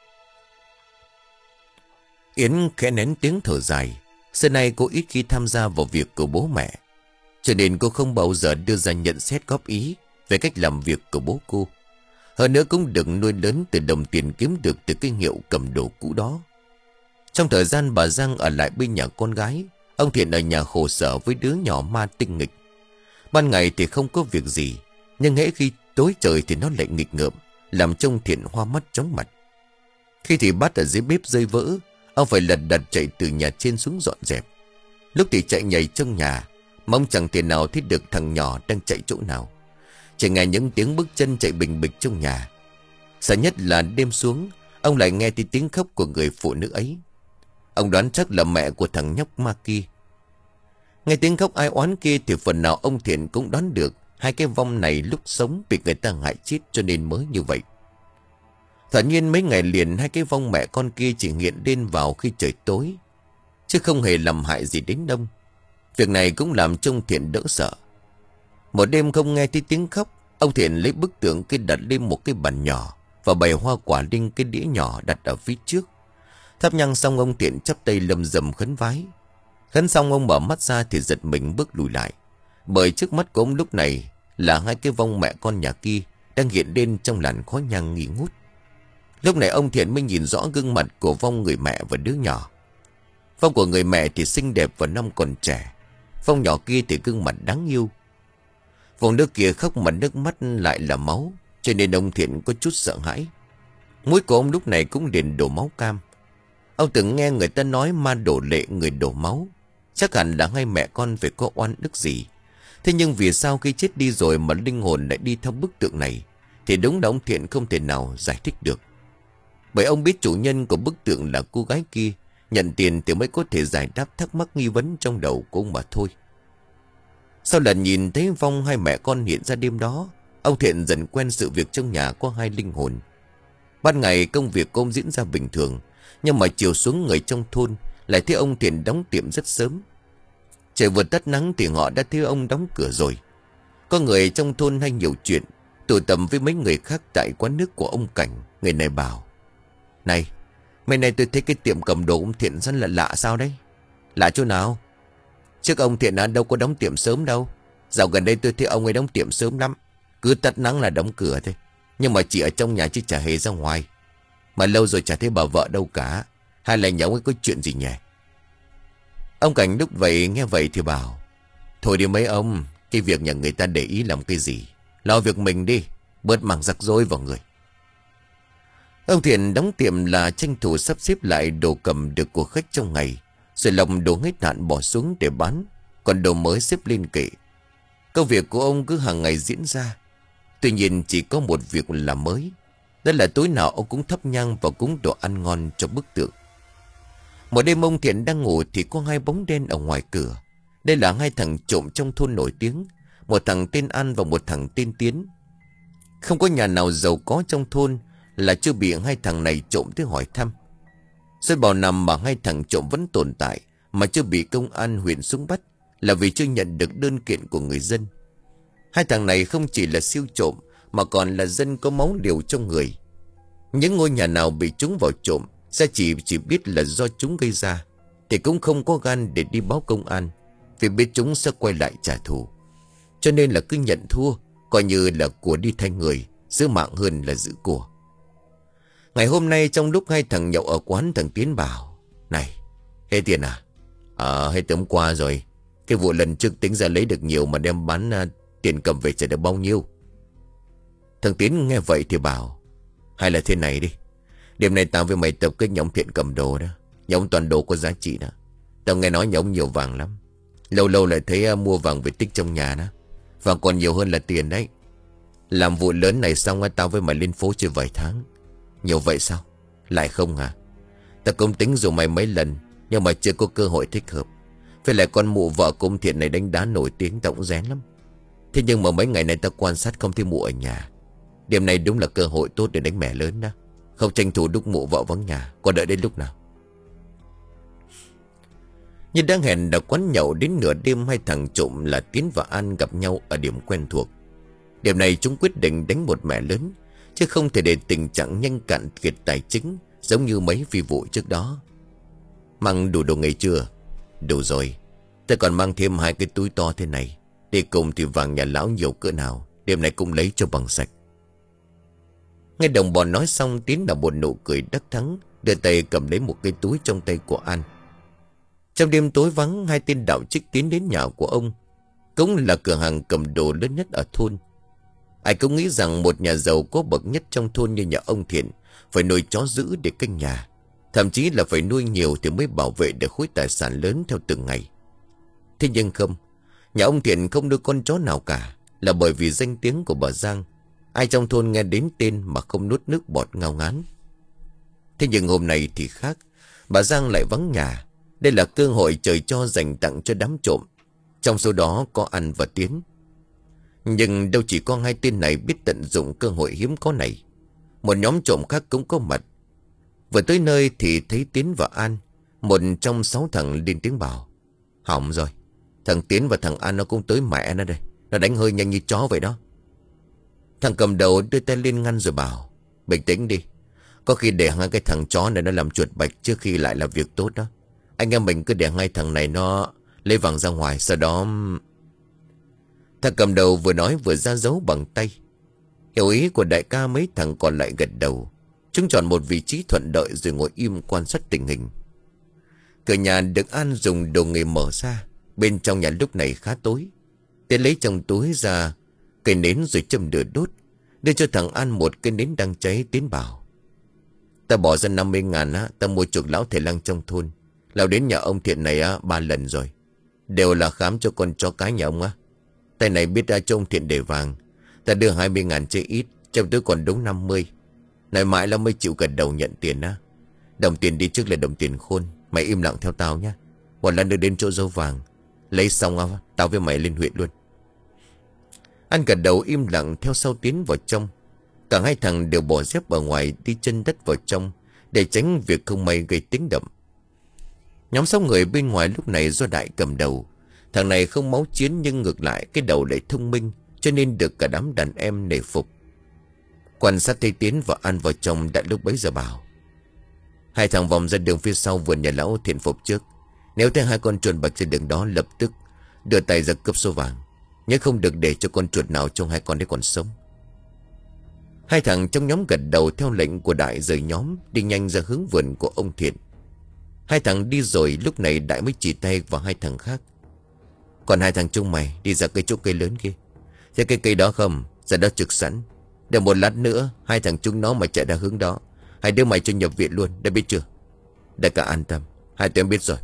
Yến khẽ nén tiếng thở dài. Xưa nay cô ít khi tham gia vào việc của bố mẹ, cho nên cô không bao giờ đưa ra nhận xét góp ý về cách làm việc của bố cô. Hơn nữa cũng được nuôi lớn từ đồng tiền kiếm được từ cái hiệu cầm đồ cũ đó. Trong thời gian bà Giang ở lại bên nhà con gái, ông Thiện ở nhà khổ sở với đứa nhỏ ma tinh nghịch. Ban ngày thì không có việc gì, nhưng hễ khi tối trời thì nó lại nghịch ngợm, làm trông Thiện hoa mắt chóng mặt. Khi thì bát ở dưới bếp rơi vỡ, ông phải lật đật chạy từ nhà trên xuống dọn dẹp. Lúc thì chạy nhảy trong nhà, mong chẳng thể nào thấy được thằng nhỏ đang chạy chỗ nào. Chỉ nghe những tiếng bước chân chạy bình bịch trong nhà. Sợ nhất là đêm xuống, ông lại nghe thấy tiếng khóc của người phụ nữ ấy. Ông đoán chắc là mẹ của thằng nhóc ma kia. Nghe tiếng khóc ai oán kia thì phần nào ông Thiện cũng đoán được hai cái vong này lúc sống bị người ta hại chết cho nên mới như vậy. Thật nhiên mấy ngày liền hai cái vong mẹ con kia chỉ hiện lên vào khi trời tối, chứ không hề làm hại gì đến đông. Việc này cũng làm cho ông Thiện đỡ sợ. Một đêm không nghe thấy tiếng khóc, ông Thiện lấy bức tượng kia đặt lên một cái bàn nhỏ và bày hoa quả lên cái đĩa nhỏ đặt ở phía trước. Thắp nhang xong, ông Thiện chắp tay lầm rầm khấn vái. Khấn xong ông mở mắt ra thì giật mình bước lùi lại, bởi trước mắt của ông lúc này là hai cái vong mẹ con nhà kia đang hiện lên trong làn khói nhang nghi ngút. Lúc này ông Thiện mới nhìn rõ gương mặt của vong người mẹ và đứa nhỏ. Vong của người mẹ thì xinh đẹp và năm còn trẻ, vong nhỏ kia thì gương mặt đáng yêu. Vong đứa kia khóc mà nước mắt lại là máu, cho nên ông Thiện có chút sợ hãi. Mũi của ông lúc này cũng liền đổ máu cam. Ông từng nghe người ta nói ma đổ lệ người đổ máu, chắc hẳn là hai mẹ con phải có oan đức gì. Thế nhưng vì sao khi chết đi rồi mà linh hồn lại đi theo bức tượng này, thì đúng là ông Thiện không thể nào giải thích được. Bởi ông biết chủ nhân của bức tượng là cô gái kia, nhận tiền thì mới có thể giải đáp thắc mắc nghi vấn trong đầu của ông mà thôi. Sau lần nhìn thấy vong hai mẹ con hiện ra đêm đó, ông Thiện dần quen sự việc trong nhà có hai linh hồn. Ban ngày công việc của ông diễn ra bình thường, nhưng mà chiều xuống người trong thôn lại thấy ông Thiện đóng tiệm rất sớm. Trời vừa tắt nắng thì họ đã thấy ông đóng cửa rồi. Có người trong thôn hay nhiều chuyện, tụ tập với mấy người khác tại quán nước của ông Cảnh. Người này bảo: "Này, mấy nay tôi thấy cái tiệm cầm đồ ông Thiện rất là lạ sao đấy?" "Lạ chỗ nào?" "Trước ông Thiện à, đâu có đóng tiệm sớm đâu. Dạo gần đây tôi thấy ông ấy đóng tiệm sớm lắm. Cứ tắt nắng là đóng cửa thôi. Nhưng mà chỉ ở trong nhà chứ chả hề ra ngoài. Mà lâu rồi chả thấy bà vợ đâu cả. Hay là nhà ông ấy có chuyện gì nhỉ?" Ông Cảnh lúc vậy nghe vậy thì bảo: "Thôi đi mấy ông, cái việc nhà người ta để ý làm cái gì. Lo việc mình đi, bớt mang rắc rối vào người." Ông Thiện đóng tiệm là tranh thủ sắp xếp lại đồ cầm được của khách trong ngày, rồi lọc đồ hết hạn bỏ xuống để bán, còn đồ mới xếp lên kệ. Công việc của ông cứ hàng ngày diễn ra. Tuy nhiên chỉ có một việc là mới, đó là tối nào ông cũng thắp nhang và cúng đồ ăn ngon cho bức tượng. Một đêm ông Thiện đang ngủ thì có hai bóng đen ở ngoài cửa. Đây là hai thằng trộm trong thôn nổi tiếng, một thằng tên An và một thằng tên Tiến. Không có nhà nào giàu có trong thôn là chưa bị hai thằng này trộm tới hỏi thăm. Suốt bao năm mà hai thằng trộm vẫn tồn tại mà chưa bị công an huyện xuống bắt là vì chưa nhận được đơn kiện của người dân. Hai thằng này không chỉ là siêu trộm mà còn là dân có máu liều trong người. Những ngôi nhà nào bị chúng vào trộm, Gia chỉ chỉ biết là do chúng gây ra, thì cũng không có gan để đi báo công an, vì biết chúng sẽ quay lại trả thù. Cho nên là cứ nhận thua, coi như là của đi thay người, giữ mạng hơn là giữ của. Ngày hôm nay trong lúc hai thằng nhậu ở quán, thằng Tiến bảo: "Này, hết tiền à?" "Ờ, hết tấm qua rồi. Cái vụ lần trước tính ra lấy được nhiều mà đem bán uh, tiền cầm về trả được bao nhiêu?" Thằng Tiến nghe vậy thì bảo: "Hay là thế này đi. Đêm nay tao với mày tập kích nhóm Thiện cầm đồ đó. Nhóm toàn đồ có giá trị đó. Tao nghe nói nhóm nhiều vàng lắm. Lâu lâu lại thấy uh, mua vàng về tích trong nhà đó. Vàng còn nhiều hơn là tiền đấy. Làm vụ lớn này xong uh, tao với mày lên phố chơi vài tháng. Nhiều vậy sao? Lại không à? Tao cũng tính dù mày mấy lần, nhưng mà chưa có cơ hội thích hợp. Phải lại con mụ vợ của ông Thiện này đánh đá nổi tiếng, tao cũng rén lắm. Thế nhưng mà mấy ngày nay tao quan sát không thấy mụ ở nhà. Đêm nay đúng là cơ hội tốt để đánh mẻ lớn đó. Không tranh thủ lúc mụ vợ vắng nhà, còn đợi đến lúc nào?" Như đang hẹn đã quán nhậu, đến nửa đêm hai thằng trộm là Tiến và An gặp nhau ở điểm quen thuộc. Đêm này chúng quyết định đánh một mẻ lớn, chứ không thể để tình trạng nhanh cạn kiệt tài chính giống như mấy phi vụ trước đó. "Mang đủ đồ nghề chưa?" "Đủ rồi. Ta còn mang thêm hai cái túi to thế này. Đi cùng thì vàng nhà lão nhiều cỡ nào, đêm nay cũng lấy cho bằng sạch." Nghe đồng bọn nói xong, Tiến là một nụ cười đắc thắng, đưa tay cầm lấy một cái túi trong tay của An. Trong đêm tối vắng, hai tên đạo trích tiến đến nhà của ông, cũng là cửa hàng cầm đồ lớn nhất ở thôn. Ai cũng nghĩ rằng một nhà giàu có bậc nhất trong thôn như nhà ông Thiện phải nuôi chó dữ để canh nhà, thậm chí là phải nuôi nhiều thì mới bảo vệ được khối tài sản lớn theo từng ngày. Thế nhưng không, nhà ông Thiện không nuôi con chó nào cả, là bởi vì danh tiếng của bà Giang. Ai trong thôn nghe đến tên mà không nuốt nước bọt ngao ngán. Thế nhưng hôm nay thì khác, bà Giang lại vắng nhà. Đây là cơ hội trời cho dành tặng cho đám trộm, trong số đó có An và Tiến. Nhưng đâu chỉ có hai tên này biết tận dụng cơ hội hiếm có này. Một nhóm trộm khác cũng có mặt. Vừa tới nơi thì thấy Tiến và An. Một trong sáu thằng lên tiếng bảo: "Hỏng rồi, thằng Tiến và thằng An nó cũng tới mẹ nó đây. Nó đánh hơi nhanh như chó vậy đó." Thằng cầm đầu đưa tay lên ngăn rồi bảo: "Bình tĩnh đi. Có khi để hai cái thằng chó này nó làm chuột bạch trước khi lại là việc tốt đó. Anh em mình cứ để hai thằng này nó lấy vàng ra ngoài, sau đó..." Thằng cầm đầu vừa nói vừa ra dấu bằng tay. Hiểu ý của đại ca, mấy thằng còn lại gật đầu. Chúng chọn một vị trí thuận lợi rồi ngồi im quan sát tình hình. Cửa nhà được An dùng đồ nghề mở ra. Bên trong nhà lúc này khá tối. Tiến lấy trong túi ra cây nến rồi châm lửa đốt, đưa cho thằng An một cây nến đang cháy. Tiến bảo: "Ta bỏ ra năm mươi ngàn á, ta mua chuộc lão thầy lang trong thôn. Lão đến nhà ông Thiện này á ba lần rồi, đều là khám cho con chó cái nhà ông á. Tay này biết ra cho ông Thiện để vàng. Ta đưa hai mươi ngàn chơi ít, trong túi còn đúng năm mươi. Này mãi là mới chịu gật đầu nhận tiền á. Đồng tiền đi trước là đồng tiền khôn. Mày im lặng theo tao nhá. Một lần được đến chỗ dấu vàng, Lấy xong à, tao với mày lên huyện luôn. An gật đầu im lặng theo sau tiến vào trong. Cả hai thằng đều bỏ dép ở ngoài đi chân đất vào trong, để tránh việc không may gây tiếng động. Nhóm sáu người bên ngoài lúc này do Đại cầm đầu. Thằng này không máu chiến nhưng ngược lại cái đầu lại thông minh, cho nên được cả đám đàn em nể phục. Quan sát thấy Tiến và An vào trong, đã lúc bấy giờ bảo: hai thằng vòng ra đường phía sau vườn nhà lão Thiện Phục trước. Nếu thấy hai con chuột bạch trên đường đó, lập tức đưa tay ra cướp số vàng. Nhớ không được để cho con chuột nào trong hai con đấy còn sống. Hai thằng trong nhóm gật đầu theo lệnh của Đại, rời nhóm đi nhanh ra hướng vườn của ông Thiện. Hai thằng đi rồi, lúc này Đại mới chỉ tay vào hai thằng khác: còn hai thằng chúng mày đi ra cây chỗ cây lớn kia. Thấy cây cây đó không? Ra đó trực sẵn. Để một lát nữa hai thằng chúng nó mà chạy ra hướng đó, hai đứa mày cho nhập viện luôn, đã biết chưa? Đại ca an tâm, hai tụi em biết rồi.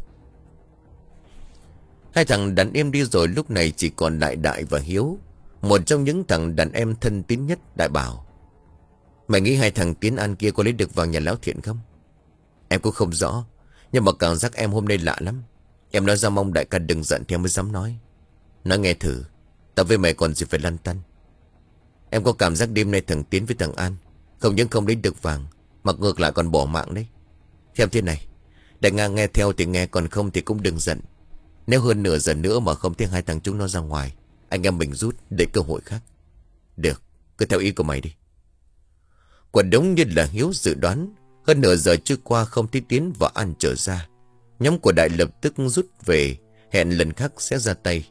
Hai thằng đàn em đi rồi, lúc này chỉ còn lại Đại và Hiếu, một trong những thằng đàn em thân tín nhất. Đại bảo: mày nghĩ hai thằng Tiến An kia có lấy được vàng nhà lão Thiện không? Em cũng không rõ, nhưng mà cảm giác em hôm nay lạ lắm. Em nói ra mong đại ca đừng giận thì em mới dám nói. Nói nghe thử, tao với mày còn gì phải lăn tăn. Em có cảm giác đêm nay thằng Tiến với thằng An không những không lấy được vàng, mà ngược lại còn bỏ mạng đấy. Theo thế này, đại ngang nghe theo thì nghe, còn không thì cũng đừng giận. Nếu hơn nửa giờ nữa mà không thấy hai thằng chúng nó ra ngoài, anh em mình rút để cơ hội khác. Được, cứ theo ý của mày đi. Quả đúng như là Hiếu dự đoán, hơn nửa giờ trôi qua không thấy Tiến và An trở ra. Nhóm của Đại lập tức rút về, hẹn lần khác sẽ ra tay.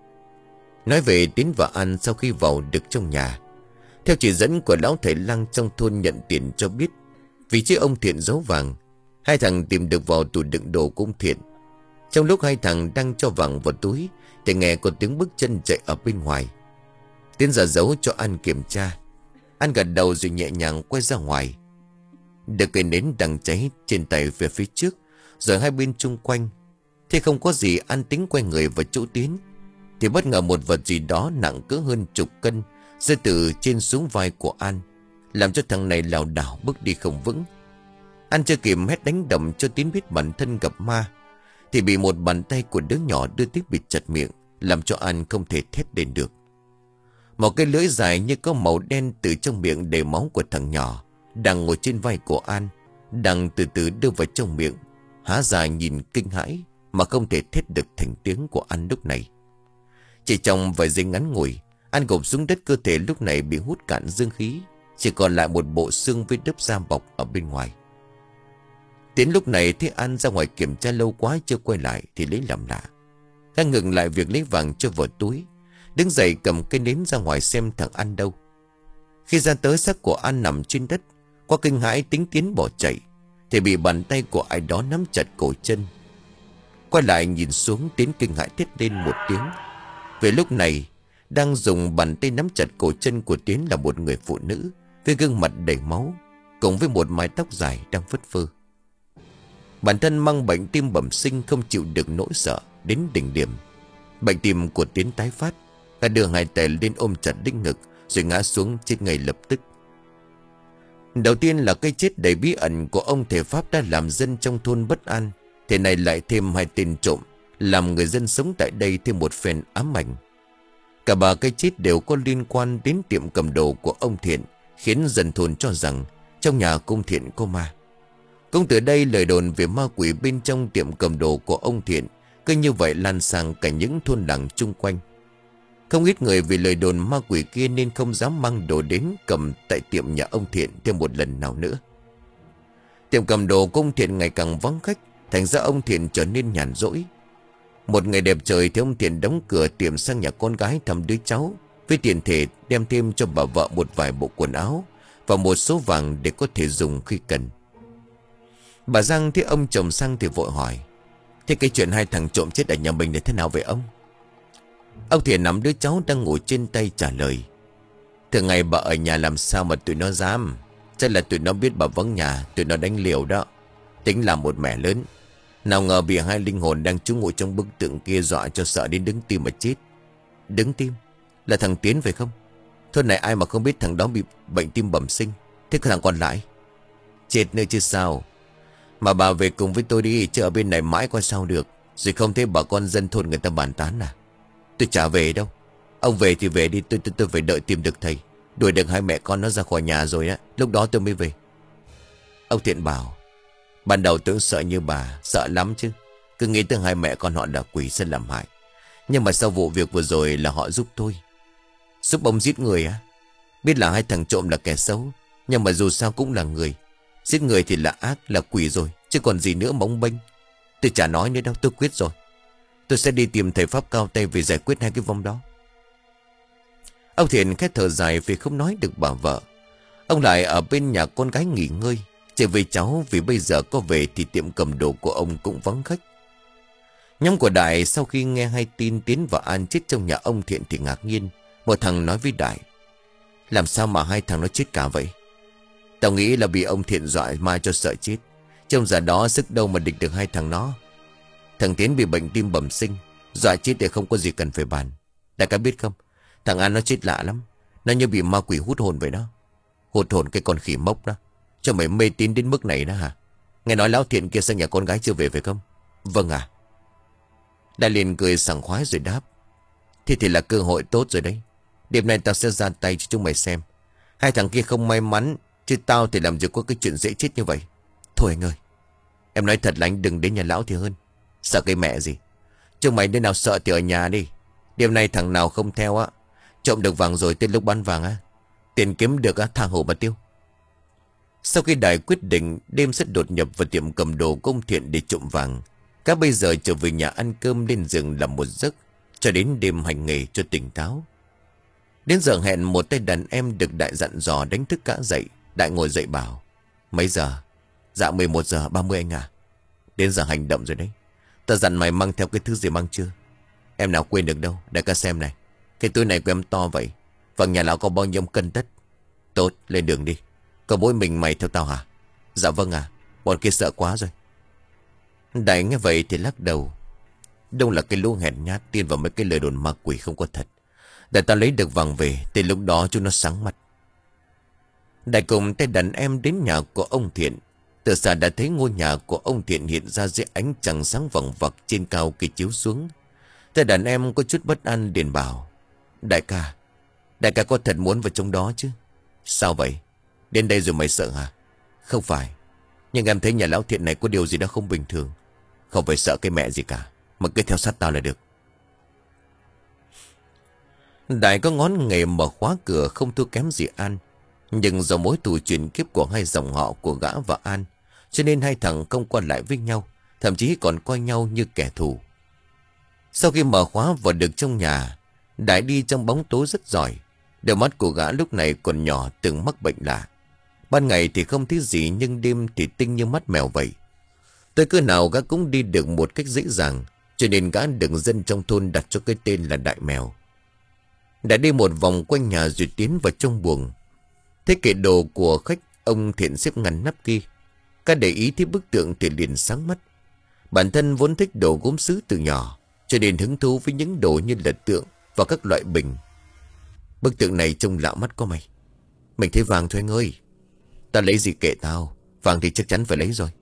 Nói về Tiến và An sau khi vào được trong nhà, theo chỉ dẫn của lão thầy lang trong thôn nhận tiền cho biết, vì chứ ông Thiện giấu vàng, hai thằng tìm được vào tủ đựng đồ của ông Thiện. Trong lúc hai thằng đang cho vàng vào túi thì nghe có tiếng bước chân chạy ở bên ngoài. Tiến ra dấu cho An kiểm tra. An gật đầu rồi nhẹ nhàng quay ra ngoài. Được cây nến đang cháy trên tay về phía trước, rồi hai bên chung quanh. Thế không có gì, An tính quay người vào chỗ Tiến, thì bất ngờ một vật gì đó nặng cỡ hơn chục cân rơi từ trên xuống vai của An, làm cho thằng này lảo đảo bước đi không vững. An chưa kịp hét đánh động cho Tiến biết bản thân gặp ma, thì bị một bàn tay của đứa nhỏ đưa tiếp bịt chặt miệng, làm cho An không thể thét lên được. Một cái lưỡi dài như có màu đen từ trong miệng đầy máu của thằng nhỏ đang ngồi trên vai của An, đang từ từ đưa vào trong miệng, há ra nhìn kinh hãi mà không thể thét được thành tiếng của An lúc này. Chỉ trong vài giây ngắn ngủi, An gục xuống đất, cơ thể lúc này bị hút cạn dương khí, chỉ còn lại một bộ xương với lớp da bọc ở bên ngoài. Tiến lúc này thấy An ra ngoài kiểm tra lâu quá chưa quay lại thì lấy làm lạ. Gã ngừng lại việc lấy vàng cho vào túi, đứng dậy cầm cây nến ra ngoài xem thằng An đâu. Khi ra tới xác của An nằm trên đất, qua kinh hãi tính Tiến bỏ chạy thì bị bàn tay của ai đó nắm chặt cổ chân. Quay lại nhìn xuống, Tiến kinh hãi thét lên một tiếng. Về lúc này, đang dùng bàn tay nắm chặt cổ chân của Tiến là một người phụ nữ với gương mặt đầy máu, cùng với một mái tóc dài đang phất phơ. Bản thân mang bệnh tim bẩm sinh, không chịu được nỗi sợ đến đỉnh điểm. Bệnh tim của Tiến tái phát, cả đưa hai tay lên ôm chặt đinh ngực rồi ngã xuống chết ngay lập tức. Đầu tiên là cái chết đầy bí ẩn của ông thầy Pháp đã làm dân trong thôn bất an. Thế này lại thêm hai tên trộm, làm người dân sống tại đây thêm một phen ám ảnh. Cả ba cái chết đều có liên quan đến tiệm cầm đồ của ông Thiện, khiến dân thôn cho rằng trong nhà cung Thiện có ma. Cũng từ đây lời đồn về ma quỷ bên trong tiệm cầm đồ của ông Thiện cứ như vậy lan sang cả những thôn làng chung quanh. Không ít người vì lời đồn ma quỷ kia nên không dám mang đồ đến cầm tại tiệm nhà ông Thiện thêm một lần nào nữa. Tiệm cầm đồ của ông Thiện ngày càng vắng khách, thành ra ông Thiện trở nên nhàn rỗi. Một ngày đẹp trời thì ông Thiện đóng cửa tiệm sang nhà con gái thăm đứa cháu, với tiền thể đem thêm cho bà vợ một vài bộ quần áo và một số vàng để có thể dùng khi cần. Bà Giang thấy ông chồng sang thì vội hỏi: thế cái chuyện hai thằng trộm chết ở nhà mình là thế nào vậy ông? Ông Thiện nắm đứa cháu đang ngủ trên tay trả lời: thường ngày bà ở nhà làm sao mà tụi nó dám. Chắc là tụi nó biết bà vắng nhà, tụi nó đánh liều đó. Tính là một mẻ lớn. Nào ngờ bị hai linh hồn đang trú ngụ trong bức tượng kia dọa cho sợ đến đứng tim mà chết. Đứng tim? Là thằng Tiến phải không? Thôn này ai mà không biết thằng đó bị bệnh tim bẩm sinh. Thế cái thằng còn lại? Chết nữa chứ sao. Mà bà về cùng với tôi đi, chứ ở bên này mãi coi sao được. Rồi không thấy bà con dân thôn người ta bàn tán à? Tôi chả về đâu. Ông về thì về đi, tôi tôi, tôi phải đợi tìm được thầy. Đuổi được hai mẹ con nó ra khỏi nhà rồi á, lúc đó tôi mới về. Ông Thiện bảo, ban đầu tôi sợ như bà, sợ lắm chứ. Cứ nghĩ tới hai mẹ con họ là quỷ sẽ làm hại. Nhưng mà sau vụ việc vừa rồi là họ giúp tôi. Giúp ông giết người á? Biết là hai thằng trộm là kẻ xấu, nhưng mà dù sao cũng là người. Giết người thì là ác, là quỷ rồi, chứ còn gì nữa bóng bênh. Tôi chả nói nữa đâu, tôi quyết rồi. Tôi sẽ đi tìm thầy pháp cao tay về giải quyết hai cái vong đó. Ông Thiện khẽ thở dài vì không nói được bà vợ. Ông lại ở bên nhà con gái nghỉ ngơi, chỉ vì cháu, vì bây giờ có về thì tiệm cầm đồ của ông cũng vắng khách. Nhóm của Đại sau khi nghe hai tin Tiến và An chết trong nhà ông Thiện thì ngạc nhiên. Một thằng nói với Đại, làm sao mà hai thằng nó chết cả vậy? Tao nghĩ là bị ông Thiện dọa ma cho sợ chết. Trong giờ đó sức đâu mà địch được hai thằng nó. Thằng Tiến bị bệnh tim bẩm sinh, dọa chết thì không có gì cần phải bàn. Đại ca biết không, thằng An nó chết lạ lắm. Nó như bị ma quỷ hút hồn vậy đó. Hút hồn cái con khỉ mốc đó. Cho mày mê tín đến mức này đó hả? Nghe nói lão Thiện kia sang nhà con gái chưa về phải không? Vâng à. Đại liền cười sảng khoái rồi đáp, thế thì là cơ hội tốt rồi đấy. Đêm nay tao sẽ ra tay cho chúng mày xem. Hai thằng kia không may mắn, chứ tao thì làm gì có cái chuyện dễ chết như vậy. Thôi anh ơi, em nói thật là anh đừng đến nhà lão thì hơn. Sợ cái mẹ gì. Chúng mày đến nào sợ thì ở nhà đi. Đêm nay thằng nào không theo á, trộm được vàng rồi tới lúc bán vàng á, tiền kiếm được á, tha hồ mà tiêu. Sau khi Đại quyết định đêm sẽ đột nhập vào tiệm cầm đồ của ông Thiện để trộm vàng, cả bây giờ trở về nhà ăn cơm lên giường làm một giấc, cho đến đêm hành nghề cho tỉnh táo. Đến giờ hẹn một tay đàn em được Đại dặn dò đánh thức cả dậy. Đại ngồi dậy bảo, mấy giờ? Dạ mười một giờ ba mươi anh à. Đến giờ hành động rồi đấy. Ta dặn mày mang theo cái thứ gì mang chưa? Em nào quên được đâu. Đại ca xem này, cái túi này của em to vậy. Vâng, nhà lão có bao nhiêu cân tất? Tốt, lên đường đi. Có mỗi mình mày theo tao hả? Dạ vâng à. Bọn kia sợ quá rồi. Đại nghe vậy thì lắc đầu. Đâu là cái lũ hèn nhát tin vào mấy cái lời đồn ma quỷ không có thật. Để ta lấy được vàng về thì lúc đó chúng nó sáng mắt. Đại cùng tay đàn em đến nhà của ông Thiện. Từ xa đã thấy ngôi nhà của ông Thiện hiện ra dưới ánh trăng sáng vằng vặc trên cao kia chiếu xuống. Tay đàn em có chút bất an liền bảo, đại ca, đại ca có thật muốn vào trong đó chứ? Sao vậy? Đến đây rồi mày sợ hả? Không phải, nhưng em thấy nhà lão Thiện này có điều gì đó không bình thường. Không phải sợ cái mẹ gì cả, mà cứ theo sát tao là được. Đại có ngón nghề mở khóa cửa không thua kém gì An. Nhưng do mối thù chuyển kiếp của hai dòng họ của gã và An, cho nên hai thằng không quan lại với nhau, thậm chí còn coi nhau như kẻ thù. Sau khi mở khóa vào được trong nhà, Đại đi trong bóng tối rất giỏi. Đôi mắt của gã lúc này còn nhỏ, từng mắc bệnh lạ. Ban ngày thì không thấy gì, nhưng đêm thì tinh như mắt mèo vậy. Tới cơ nào gã cũng đi được một cách dễ dàng, cho nên gã được dân trong thôn đặt cho cái tên là Đại Mèo. Đã đi một vòng quanh nhà rồi tiến vào trong buồng. Thấy kệ đồ của khách ông Thiện xếp ngăn nắp kia, cả để ý thấy bức tượng thì liền sáng mắt. Bản thân vốn thích đồ gốm sứ từ nhỏ, cho nên hứng thú với những đồ như là tượng và các loại bình. Bức tượng này trông lạ mắt có mày. Mình thấy vàng thôi anh ơi. Ta lấy gì kệ tao, vàng thì chắc chắn phải lấy rồi.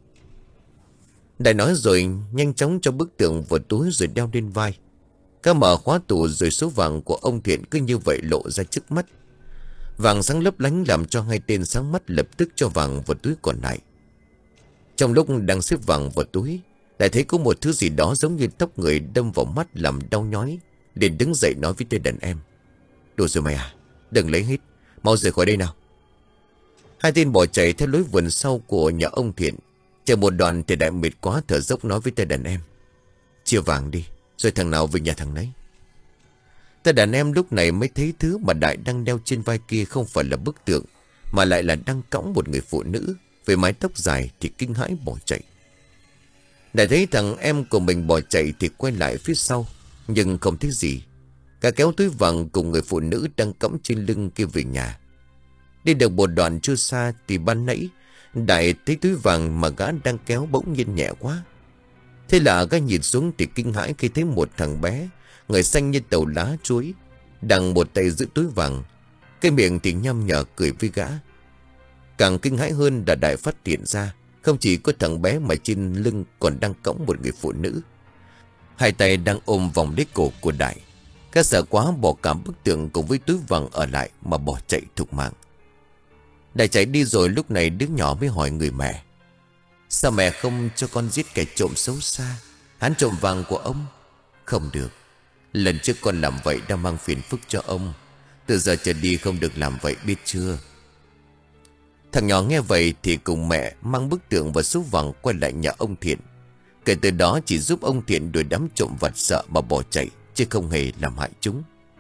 Đại nói rồi nhanh chóng cho bức tượng vào túi rồi đeo lên vai. Cả mở khóa tủ rồi số vàng của ông Thiện cứ như vậy lộ ra trước mắt. Vàng sáng lấp lánh làm cho hai tên sáng mắt, lập tức cho vàng vào túi còn lại. Trong lúc đang xếp vàng vào túi, Đại thấy có một thứ gì đó giống như tóc người đâm vào mắt làm đau nhói. Liền đứng dậy nói với tên đàn em, đủ rồi mày à, đừng lấy hết, mau rời khỏi đây nào. Hai tên bỏ chạy theo lối vườn sau của nhà ông Thiện. Chờ một đoạn thì Đại mệt quá thở dốc nói với tên đàn em, chia vàng đi, rồi thằng nào về nhà thằng nấy. Tên đàn em lúc này mới thấy thứ mà Đại đang đeo trên vai kia không phải là bức tượng, mà lại là đang cõng một người phụ nữ với mái tóc dài thì kinh hãi bỏ chạy. Đại thấy thằng em của mình bỏ chạy thì quay lại phía sau, nhưng không thấy gì. Cả kéo túi vàng cùng người phụ nữ đang cõng trên lưng kia về nhà. Đi được một đoạn chưa xa thì ban nãy Đại thấy túi vàng mà gã đang kéo bỗng nhiên nhẹ quá. Thế là gã nhìn xuống thì kinh hãi khi thấy một thằng bé, người xanh như tàu lá chuối, đang một tay giữ túi vàng, cái miệng thì nhăm nhở cười với gã. Càng kinh hãi hơn là Đại phát hiện ra không chỉ có thằng bé mà trên lưng còn đang cõng một người phụ nữ. Hai tay đang ôm vòng lấy cổ của Đại. Gã sợ quá bỏ cả bức tượng cùng với túi vàng ở lại mà bỏ chạy thục mạng. Đại chạy đi rồi, lúc này đứa nhỏ mới hỏi người mẹ: sao mẹ không cho con giết kẻ trộm xấu xa? Hắn trộm vàng của ông. Không được. Lần trước con làm vậy đã mang phiền phức cho ông. Từ giờ trở đi không được làm vậy, biết chưa? Thằng nhỏ nghe vậy thì cùng mẹ mang bức tượng và số vàng quay lại nhà ông Thiện. Kể từ đó chỉ giúp ông Thiện đuổi đám trộm vặt sợ mà bỏ chạy, chứ không hề làm hại chúng.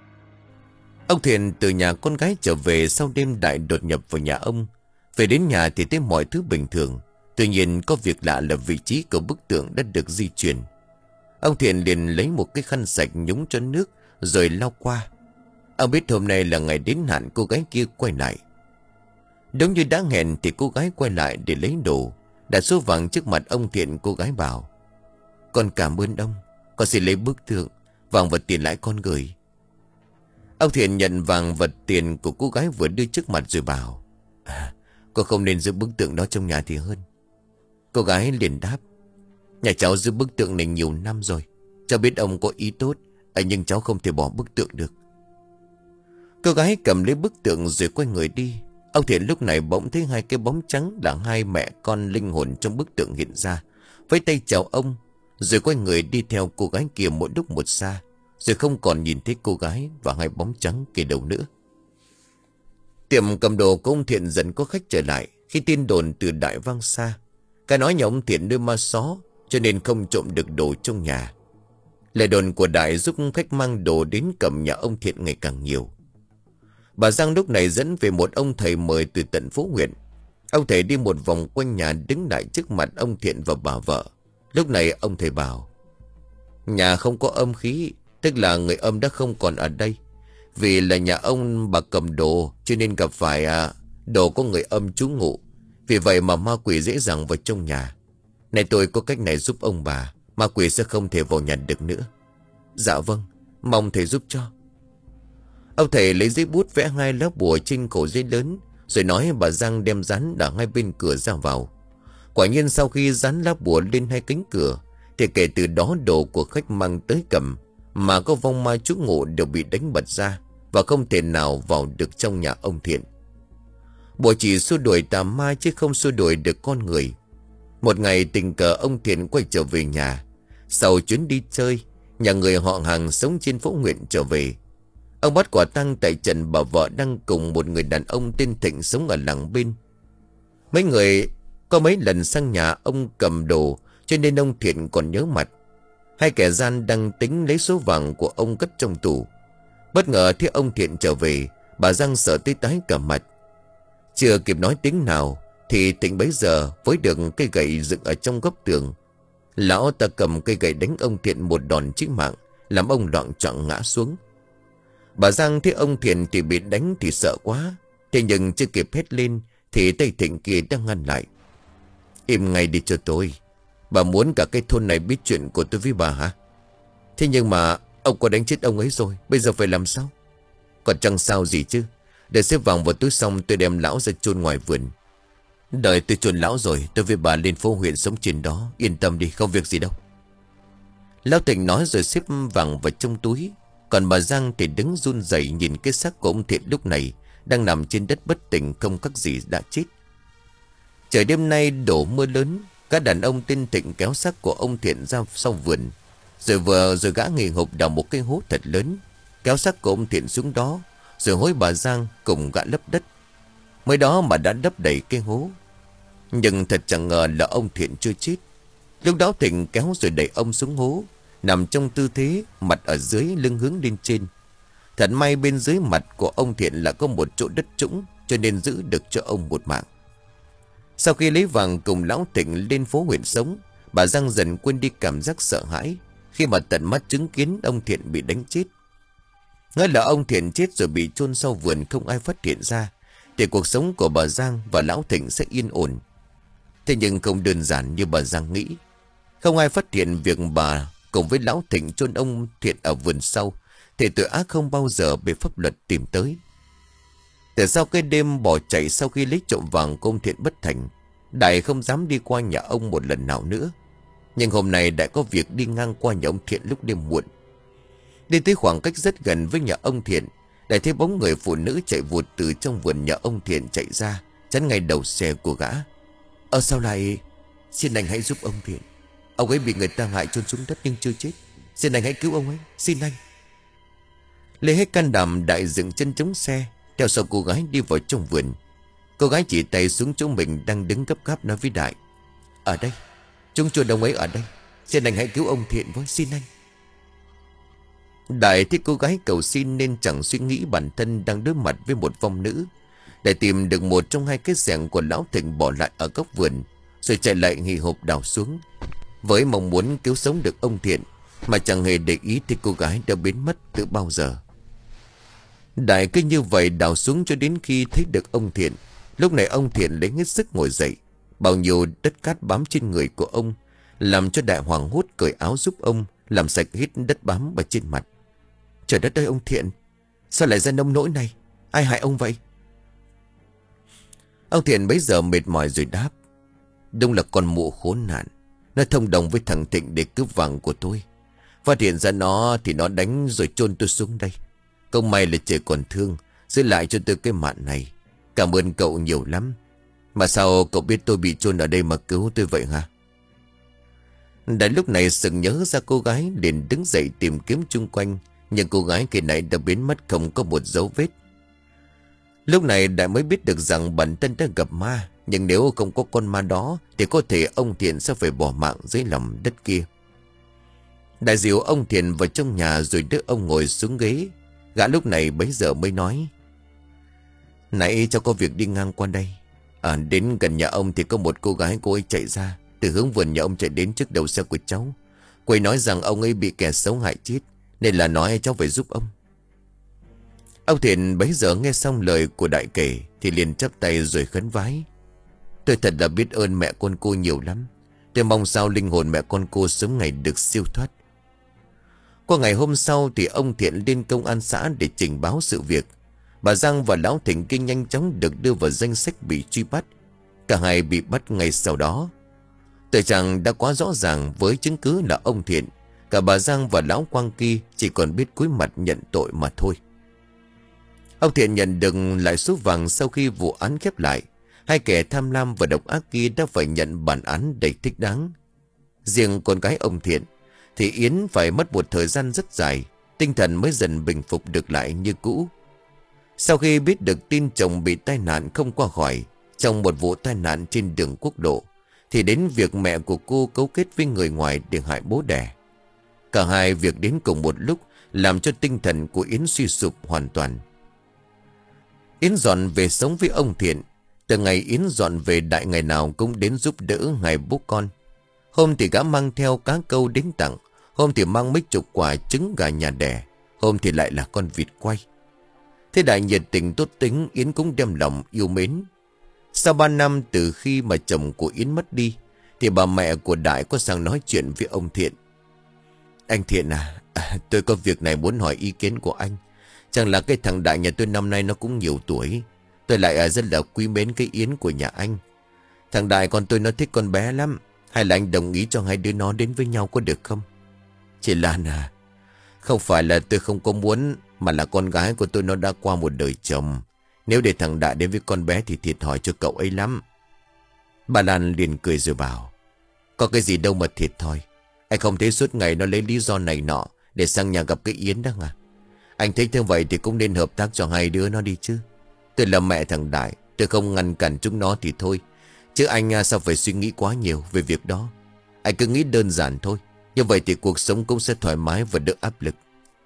Ông Thiện từ nhà con gái trở về sau đêm Đại đột nhập vào nhà ông. Về đến nhà thì thấy mọi thứ bình thường. Tuy nhiên có việc lạ là vị trí của bức tượng đã được di chuyển. Ông Thiện liền lấy một cái khăn sạch nhúng cho nước rồi lau qua. Ông biết hôm nay là ngày đến hạn cô gái kia quay lại. Đúng như đã hẹn thì cô gái quay lại để lấy đồ. Đặt số vàng trước mặt ông Thiện, cô gái bảo: con cảm ơn ông. Con sẽ lấy bức tượng, vàng vật tiền lãi con gửi. Ông Thiện nhận vàng vật tiền của cô gái vừa đưa trước mặt rồi bảo: à, cô không nên giữ bức tượng đó trong nhà thì hơn. Cô gái liền đáp: nhà cháu giữ bức tượng này nhiều năm rồi. Cháu biết ông có ý tốt, nhưng cháu không thể bỏ bức tượng được. Cô gái cầm lấy bức tượng rồi quay người đi. Ông Thiện lúc này bỗng thấy hai cái bóng trắng là hai mẹ con linh hồn trong bức tượng hiện ra, với tay chào ông, rồi quay người đi theo cô gái kia một lúc một xa, rồi không còn nhìn thấy cô gái và hai bóng trắng kia đâu nữa. Tiệm cầm đồ của ông Thiện dần có khách trở lại khi tin đồn từ Đại vang xa. Cái nói nhà ông Thiện nuôi ma só, cho nên không trộm được đồ trong nhà. Lời đồn của Đại giúp khách mang đồ đến cầm nhà ông Thiện ngày càng nhiều. Bà Giang lúc này dẫn về một ông thầy mời từ tận phố huyện. Ông thầy đi một vòng quanh nhà, đứng lại trước mặt ông Thiện và bà vợ. Lúc này ông thầy bảo: nhà không có âm khí, tức là người âm đã không còn ở đây. Vì là nhà ông bà cầm đồ, cho nên gặp phải à, đồ có người âm trú ngụ. Vì vậy mà ma quỷ dễ dàng vào trong nhà. Này tôi có cách này giúp ông bà, ma quỷ sẽ không thể vào nhà được nữa. Dạ vâng, mong thầy giúp cho. Ông thầy lấy giấy bút vẽ hai lớp bùa trên cổ giấy lớn, rồi nói bà Giang đem dán ở hai bên cửa ra vào. Quả nhiên sau khi dán lá bùa lên hai cánh cửa, thì kể từ đó đồ của khách mang tới cầm mà có vong ma trú ngụ đều bị đánh bật ra, và không thể nào vào được trong nhà ông Thiện. Bùa chỉ xua đuổi tà ma chứ không xua đuổi được con người. Một ngày tình cờ ông Thiện quay trở về nhà. Sau chuyến đi chơi, nhà người họ hàng sống trên phố huyện trở về. Ông bắt quả tang tại trận bà vợ đang cùng một người đàn ông tên Thịnh sống ở làng bên. Mấy người có mấy lần sang nhà ông cầm đồ, cho nên ông Thiện còn nhớ mặt. Hai kẻ gian đang tính lấy số vàng của ông cất trong tủ. Bất ngờ thấy ông Thiện trở về, bà Giang sợ tới tái cả mặt. Chưa kịp nói tiếng nào thì Thịnh bấy giờ với được cây gậy dựng ở trong góc tường. Lão ta cầm cây gậy đánh ông Thiện một đòn chí mạng, làm ông loạng choạng ngã xuống. Bà Giang thấy ông Thiện thì bị đánh thì sợ quá. Thế nhưng chưa kịp hét lên thì tay Thịnh kia đang ngăn lại. Im ngay đi cho tôi. Bà muốn cả cái thôn này biết chuyện của tôi với bà hả? Thế nhưng mà ông có đánh chết ông ấy rồi, bây giờ phải làm sao? Còn chẳng sao gì chứ. Để xếp vàng vào túi xong tôi đem lão ra chôn ngoài vườn. Đợi tôi chôn lão rồi tôi với bà lên phố huyện sống trên đó. Yên tâm đi, không việc gì đâu. Lão Thịnh nói rồi xếp vàng vào trong túi. Còn bà Giang thì đứng run rẩy nhìn cái xác của ông Thiện lúc này đang nằm trên đất bất tỉnh, không các gì đã chết. Trời đêm nay đổ mưa lớn. Các đàn ông tên Thịnh kéo xác của ông Thiện ra sau vườn. Rồi vừa rồi gã nghề hộp đào một cái hố thật lớn, kéo xác của ông Thiện xuống đó, rồi hối bà Giang cùng gã lấp đất. Mới đó mà đã đắp đầy cái hố. Nhưng thật chẳng ngờ là ông Thiện chưa chết. Lúc đó Thịnh kéo rồi đẩy ông xuống hố, nằm trong tư thế mặt ở dưới, lưng hướng lên trên. Thật may bên dưới mặt của ông Thiện là có một chỗ đất trũng, cho nên giữ được cho ông một mạng. Sau khi lấy vàng cùng lão Thịnh lên phố huyện sống, bà Giang dần quên đi cảm giác sợ hãi khi mà tận mắt chứng kiến ông Thiện bị đánh chết. Ngỡ là ông Thiện chết rồi bị chôn sau vườn không ai phát hiện ra, thì cuộc sống của bà Giang và lão Thịnh sẽ yên ổn. Thế nhưng không đơn giản như bà Giang nghĩ. Không ai phát hiện việc bà cùng với lão Thịnh chôn ông Thiện ở vườn sau, thì tội ác không bao giờ bị pháp luật tìm tới. Từ sau cái đêm bỏ chạy sau khi lấy trộm vàng của ông Thiện bất thành, Đại không dám đi qua nhà ông một lần nào nữa. Nhưng hôm nay đã có việc đi ngang qua nhà ông Thiện lúc đêm muộn. Đi tới khoảng cách rất gần với nhà ông Thiện, Đại thấy bóng người phụ nữ chạy vụt từ trong vườn nhà ông Thiện chạy ra, chắn ngay đầu xe của gã. Ở sao lại? Xin anh hãy giúp ông Thiện. Ông ấy bị người ta hại chôn xuống đất nhưng chưa chết. Xin anh hãy cứu ông ấy, xin anh. Lấy hết can đảm, Đại dựng chân chống xe, theo sau cô gái đi vào trong vườn. Cô gái chỉ tay xuống chỗ mình đang đứng gấp gáp nói với Đại. Ở đây, chúng chôn ông ấy ở đây. Xin anh hãy cứu ông Thiện với, xin anh. Đại thấy cô gái cầu xin nên chẳng suy nghĩ bản thân đang đối mặt với một vong nữ. Để tìm được một trong hai cái xẻng của lão Thịnh bỏ lại ở góc vườn, rồi chạy lại hì hục đào xuống, với mong muốn cứu sống được ông Thiện, mà chẳng hề để ý thì cô gái đã biến mất từ bao giờ. Đại cứ như vậy đào xuống cho đến khi thấy được ông Thiện. Lúc này ông Thiện lấy hết sức ngồi dậy. Bao nhiêu đất cát bám trên người của ông làm cho Đại hoảng hốt cởi áo giúp ông làm sạch hết đất bám ở trên mặt. Trời đất ơi ông Thiện, sao lại ra nông nỗi này? Ai hại ông vậy? Ông Thiện bấy giờ mệt mỏi rồi đáp. Đúng là con mụ khốn nạn. Nó thông đồng với thằng Thịnh để cướp vàng của tôi. Phát hiện ra nó thì nó đánh rồi chôn tôi xuống đây. Không may là trời còn thương, giữ lại cho tôi cái mạng này. Cảm ơn cậu nhiều lắm. Mà sao cậu biết tôi bị chôn ở đây mà cứu tôi vậy hả? Đại lúc này sừng nhớ ra cô gái, liền đứng dậy tìm kiếm chung quanh. Nhưng cô gái kỳ nãy đã biến mất, không có một dấu vết. Lúc này Đại mới biết được rằng bản thân đã gặp ma. Nhưng nếu không có con ma đó thì có thể ông Thiện sẽ phải bỏ mạng dưới lòng đất kia. Đại dìu ông Thiện vào trong nhà rồi đưa ông ngồi xuống ghế. Gã lúc này bấy giờ mới nói. Nãy cháu có việc đi ngang qua đây. À, đến gần nhà ông thì có một cô gái, cô ấy chạy ra từ hướng vườn nhà ông chạy đến trước đầu xe của cháu. Cô ấy nói rằng ông ấy bị kẻ xấu hại chết, nên là nói cháu phải giúp ông. Ông Thiện bấy giờ nghe xong lời của Đại kể thì liền chắp tay rồi khấn vái. Tôi thật là biết ơn mẹ con cô nhiều lắm. Tôi mong sao linh hồn mẹ con cô sớm ngày được siêu thoát. Qua ngày hôm sau thì ông Thiện lên công an xã để trình báo sự việc. Bà Giang và lão Thịnh kinh nhanh chóng được đưa vào danh sách bị truy bắt. Cả hai bị bắt ngay sau đó. Tội trạng đã quá rõ ràng với chứng cứ là ông Thiện. Cả bà Giang và lão Quang kia chỉ còn biết cúi mặt nhận tội mà thôi. Ông Thiện nhận được lại số vàng sau khi vụ án khép lại. Hai kẻ tham lam và độc ác kia đã phải nhận bản án đầy thích đáng. Riêng con gái ông Thiện thì Yến phải mất một thời gian rất dài, tinh thần mới dần bình phục được lại như cũ. Sau khi biết được tin chồng bị tai nạn không qua khỏi trong một vụ tai nạn trên đường quốc lộ, thì đến việc mẹ của cô cấu kết với người ngoài để hại bố đẻ. Cả hai việc đến cùng một lúc làm cho tinh thần của Yến suy sụp hoàn toàn. Yến dọn về sống với ông Thiện. Từ ngày Yến dọn về, Đại ngày nào cũng đến giúp đỡ hai bố con. Hôm thì gã mang theo cá câu đến tặng, hôm thì mang mấy chục quả trứng gà nhà đẻ, hôm thì lại là con vịt quay. Thế Đại nhiệt tình tốt tính, Yến cũng đem lòng yêu mến. Sau ba năm từ khi mà chồng của Yến mất đi, thì bà mẹ của Đại có sang nói chuyện với ông Thiện. Anh Thiện à, à tôi có việc này muốn hỏi ý kiến của anh. Chẳng là cái thằng Đại nhà tôi năm nay nó cũng nhiều tuổi. Tôi lại à, rất là quý mến cái Yến của nhà anh. Thằng Đại con tôi nó thích con bé lắm. Hay là anh đồng ý cho hai đứa nó đến với nhau có được không? Chị Lan à, không phải là tôi không có muốn, mà là con gái của tôi nó đã qua một đời chồng. Nếu để thằng Đại đến với con bé thì thiệt thòi cho cậu ấy lắm. Bà Lan liền cười rồi bảo. Có cái gì đâu mà thiệt thòi. Anh không thấy suốt ngày nó lấy lý do này nọ để sang nhà gặp cái Yến đó à? Anh thấy như vậy thì cũng nên hợp tác cho hai đứa nó đi chứ. Tôi là mẹ thằng Đại, tôi không ngăn cản chúng nó thì thôi. Chứ anh sao phải suy nghĩ quá nhiều về việc đó. Anh cứ nghĩ đơn giản thôi. Như vậy thì cuộc sống cũng sẽ thoải mái và đỡ áp lực.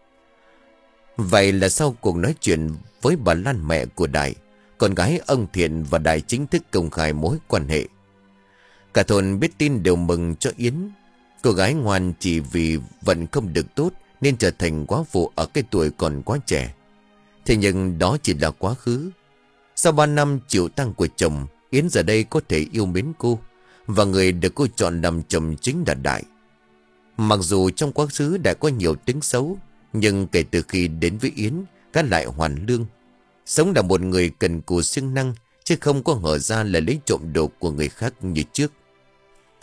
Vậy là sau cuộc nói chuyện với bà Lan mẹ của Đại, con gái ông Thiện và Đại chính thức công khai mối quan hệ. Cả thôn biết tin đều mừng cho Yến. Cô gái ngoan chỉ vì vận không được tốt nên trở thành quá phụ ở cái tuổi còn quá trẻ. Thế nhưng đó chỉ là quá khứ. Sau ba năm chịu tang của chồng, Yến giờ đây có thể yêu mến cô, và người được cô chọn làm chồng chính là Đại. Mặc dù trong quá khứ đã có nhiều tính xấu, nhưng kể từ khi đến với Yến, gã lại hoàn lương. Sống là một người cần cù siêng năng, chứ không có ngờ ra là lấy trộm đồ của người khác như trước.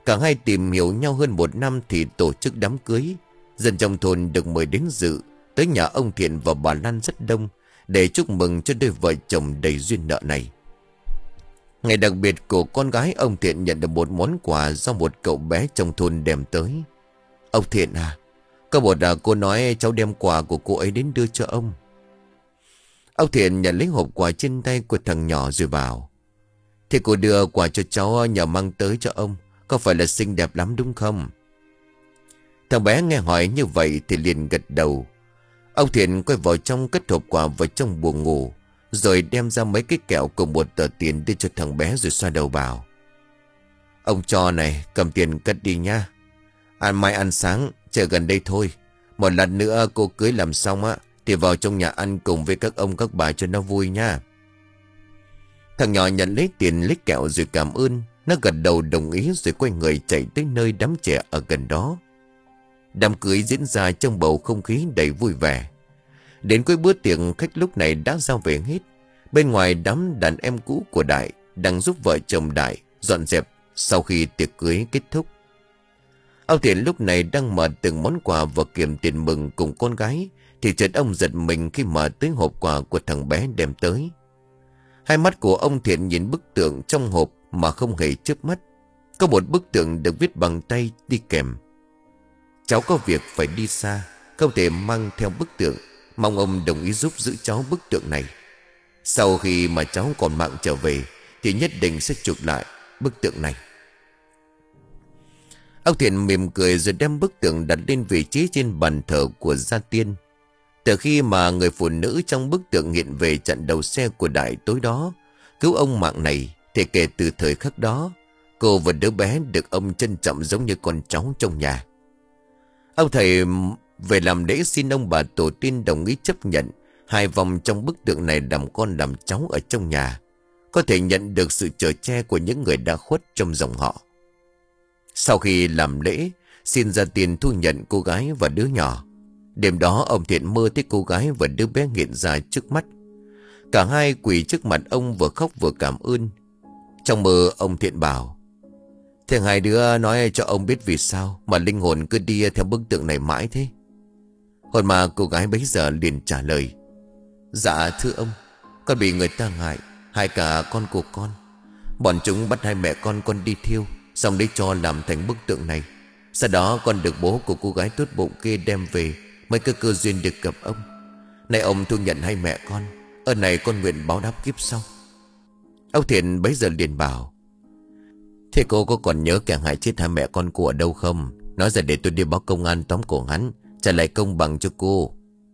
Cả hai tìm hiểu nhau hơn một năm thì tổ chức đám cưới. Dân trong thôn được mời đến dự. Tới nhà ông Thiện và bà Lan rất đông, để chúc mừng cho đôi vợ chồng đầy duyên nợ này. Ngày đặc biệt của con gái ông Thiện nhận được một món quà do một cậu bé trong thôn đem tới. Ông Thiện à, có một à, cô nói cháu đem quà của cô ấy đến đưa cho ông. Ông Thiện nhận lấy hộp quà trên tay của thằng nhỏ rồi bảo: Thế cô đưa quà cho cháu nhờ mang tới cho ông, có phải là xinh đẹp lắm đúng không? Thằng bé nghe hỏi như vậy thì liền gật đầu. Ông Thiện quay vào trong cất hộp quà vào trong buồng ngủ, rồi đem ra mấy cái kẹo cùng một tờ tiền đưa cho thằng bé rồi xoa đầu bảo: Ông cho này, cầm tiền cất đi nha. Ăn mai ăn sáng, chờ gần đây thôi. Một lần nữa cô cưới làm xong á thì vào trong nhà ăn cùng với các ông các bà cho nó vui nha. Thằng nhỏ nhận lấy tiền lấy kẹo rồi cảm ơn. Nó gật đầu đồng ý rồi quay người chạy tới nơi đám trẻ ở gần đó. Đám cưới diễn ra trong bầu không khí đầy vui vẻ. Đến cuối bữa tiệc, khách lúc này đã ra về hết. Bên ngoài đám đàn em cũ của Đại đang giúp vợ chồng Đại dọn dẹp sau khi tiệc cưới kết thúc. Ông Thiện lúc này đang mở từng món quà và kiểm tiền mừng cùng con gái, thì chợt ông giật mình khi mở tới hộp quà của thằng bé đem tới. Hai mắt của ông Thiện nhìn bức tượng trong hộp mà không hề chớp mắt. Có một bức tượng được viết bằng tay đi kèm: Cháu có việc phải đi xa, không thể mang theo bức tượng. Mong ông đồng ý giúp giữ cháu bức tượng này. Sau khi mà cháu còn mạng trở về thì nhất định sẽ chuộc lại bức tượng này. Ông Thiện mỉm cười rồi đem bức tượng đặt lên vị trí trên bàn thờ của gia tiên. Từ khi mà người phụ nữ trong bức tượng hiện về chặn đầu xe của Đại tối đó, cứu ông mạng này, thì kể từ thời khắc đó, cô và đứa bé được ông trân trọng giống như con cháu trong nhà. Ông thầy về làm lễ xin ông bà tổ tiên đồng ý chấp nhận hai vòng trong bức tượng này làm con làm cháu ở trong nhà, có thể nhận được sự chở che của những người đã khuất trong dòng họ. Sau khi làm lễ, xin ra tiền thu nhận cô gái và đứa nhỏ. Đêm đó ông Thiện mơ thấy cô gái và đứa bé hiện ra trước mắt. Cả hai quỳ trước mặt ông vừa khóc vừa cảm ơn. Trong mơ ông Thiện bảo: Thế hai đứa nói cho ông biết vì sao mà linh hồn cứ đi theo bức tượng này mãi thế? Hồn ma cô gái bấy giờ liền trả lời: Dạ thưa ông, con bị người ta hại, hại cả con của con. Bọn chúng bắt hai mẹ con con đi thiêu, xong đấy cho làm thành bức tượng này. Sau đó con được bố của cô gái tốt bụng kia đem về, mới có cơ duyên được gặp ông. Nay ông thu nhận hai mẹ con, ơn này con nguyện báo đáp kiếp sau. Ông Thiện bấy giờ liền bảo: Thế cô có còn nhớ kẻ hại chết hai mẹ con cô ở đâu không? Nói ra để tôi đi báo công an tóm cổ hắn, trả lại công bằng cho cô.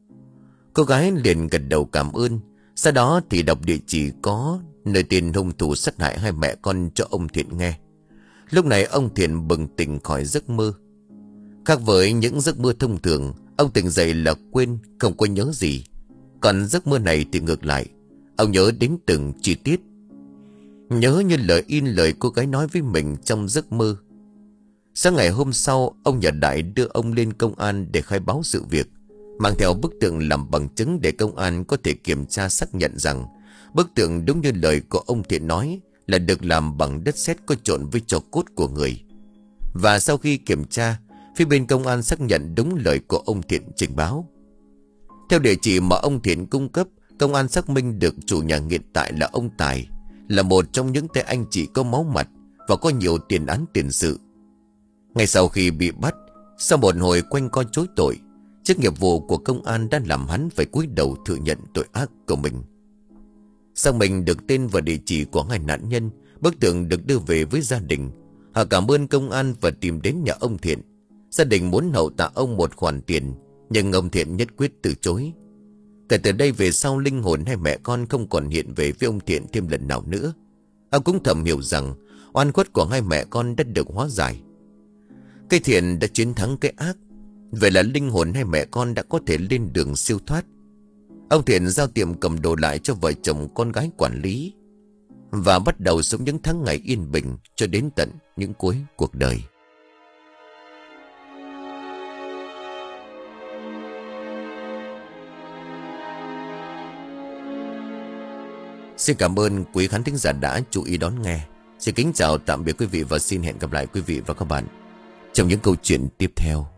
Cô gái liền gật đầu cảm ơn. Sau đó thì đọc địa chỉ có nơi tên hung thủ sát hại hai mẹ con cho ông Thiện nghe. Lúc này ông Thiện bừng tỉnh khỏi giấc mơ. Khác với những giấc mơ thông thường, ông tỉnh dậy là quên, không có nhớ gì. Còn giấc mơ này thì ngược lại, ông nhớ đến từng chi tiết, nhớ như lời in lời cô gái nói với mình trong giấc mơ. Sáng ngày hôm sau, ông nhà Đại đưa ông lên công an để khai báo sự việc, mang theo bức tượng làm bằng chứng để công an có thể kiểm tra xác nhận rằng bức tượng đúng như lời của ông Thiện nói là được làm bằng đất sét có trộn với tro cốt của người. Và sau khi kiểm tra, phía bên công an xác nhận đúng lời của ông Thiện trình báo. Theo địa chỉ mà ông Thiện cung cấp, công an xác minh được chủ nhà hiện tại là ông Tài, là một trong những tay anh chị có máu mặt và có nhiều tiền án tiền sự. Ngay sau khi bị bắt, sau một hồi quanh co chối tội, chức nghiệp vụ của công an đã làm hắn phải cúi đầu thừa nhận tội ác của mình. Sau mình được tên và địa chỉ của hai nạn nhân, bức tượng được đưa về với gia đình. Họ cảm ơn công an và tìm đến nhà ông Thiện. Gia đình muốn hậu tạ ông một khoản tiền, nhưng ông Thiện nhất quyết từ chối. Kể từ đây về sau, linh hồn hai mẹ con không còn hiện về với ông Thiện thêm lần nào nữa. Ông cũng thầm hiểu rằng oan khuất của hai mẹ con đã được hóa giải. Cái thiện đã chiến thắng cái ác. Vậy là linh hồn hai mẹ con đã có thể lên đường siêu thoát. Ông Thiện giao tiệm cầm đồ lại cho vợ chồng con gái quản lý, và bắt đầu sống những tháng ngày yên bình cho đến tận những cuối cuộc đời. Xin cảm ơn quý khán thính giả đã chú ý đón nghe. Xin kính chào tạm biệt quý vị và xin hẹn gặp lại quý vị và các bạn trong những câu chuyện tiếp theo.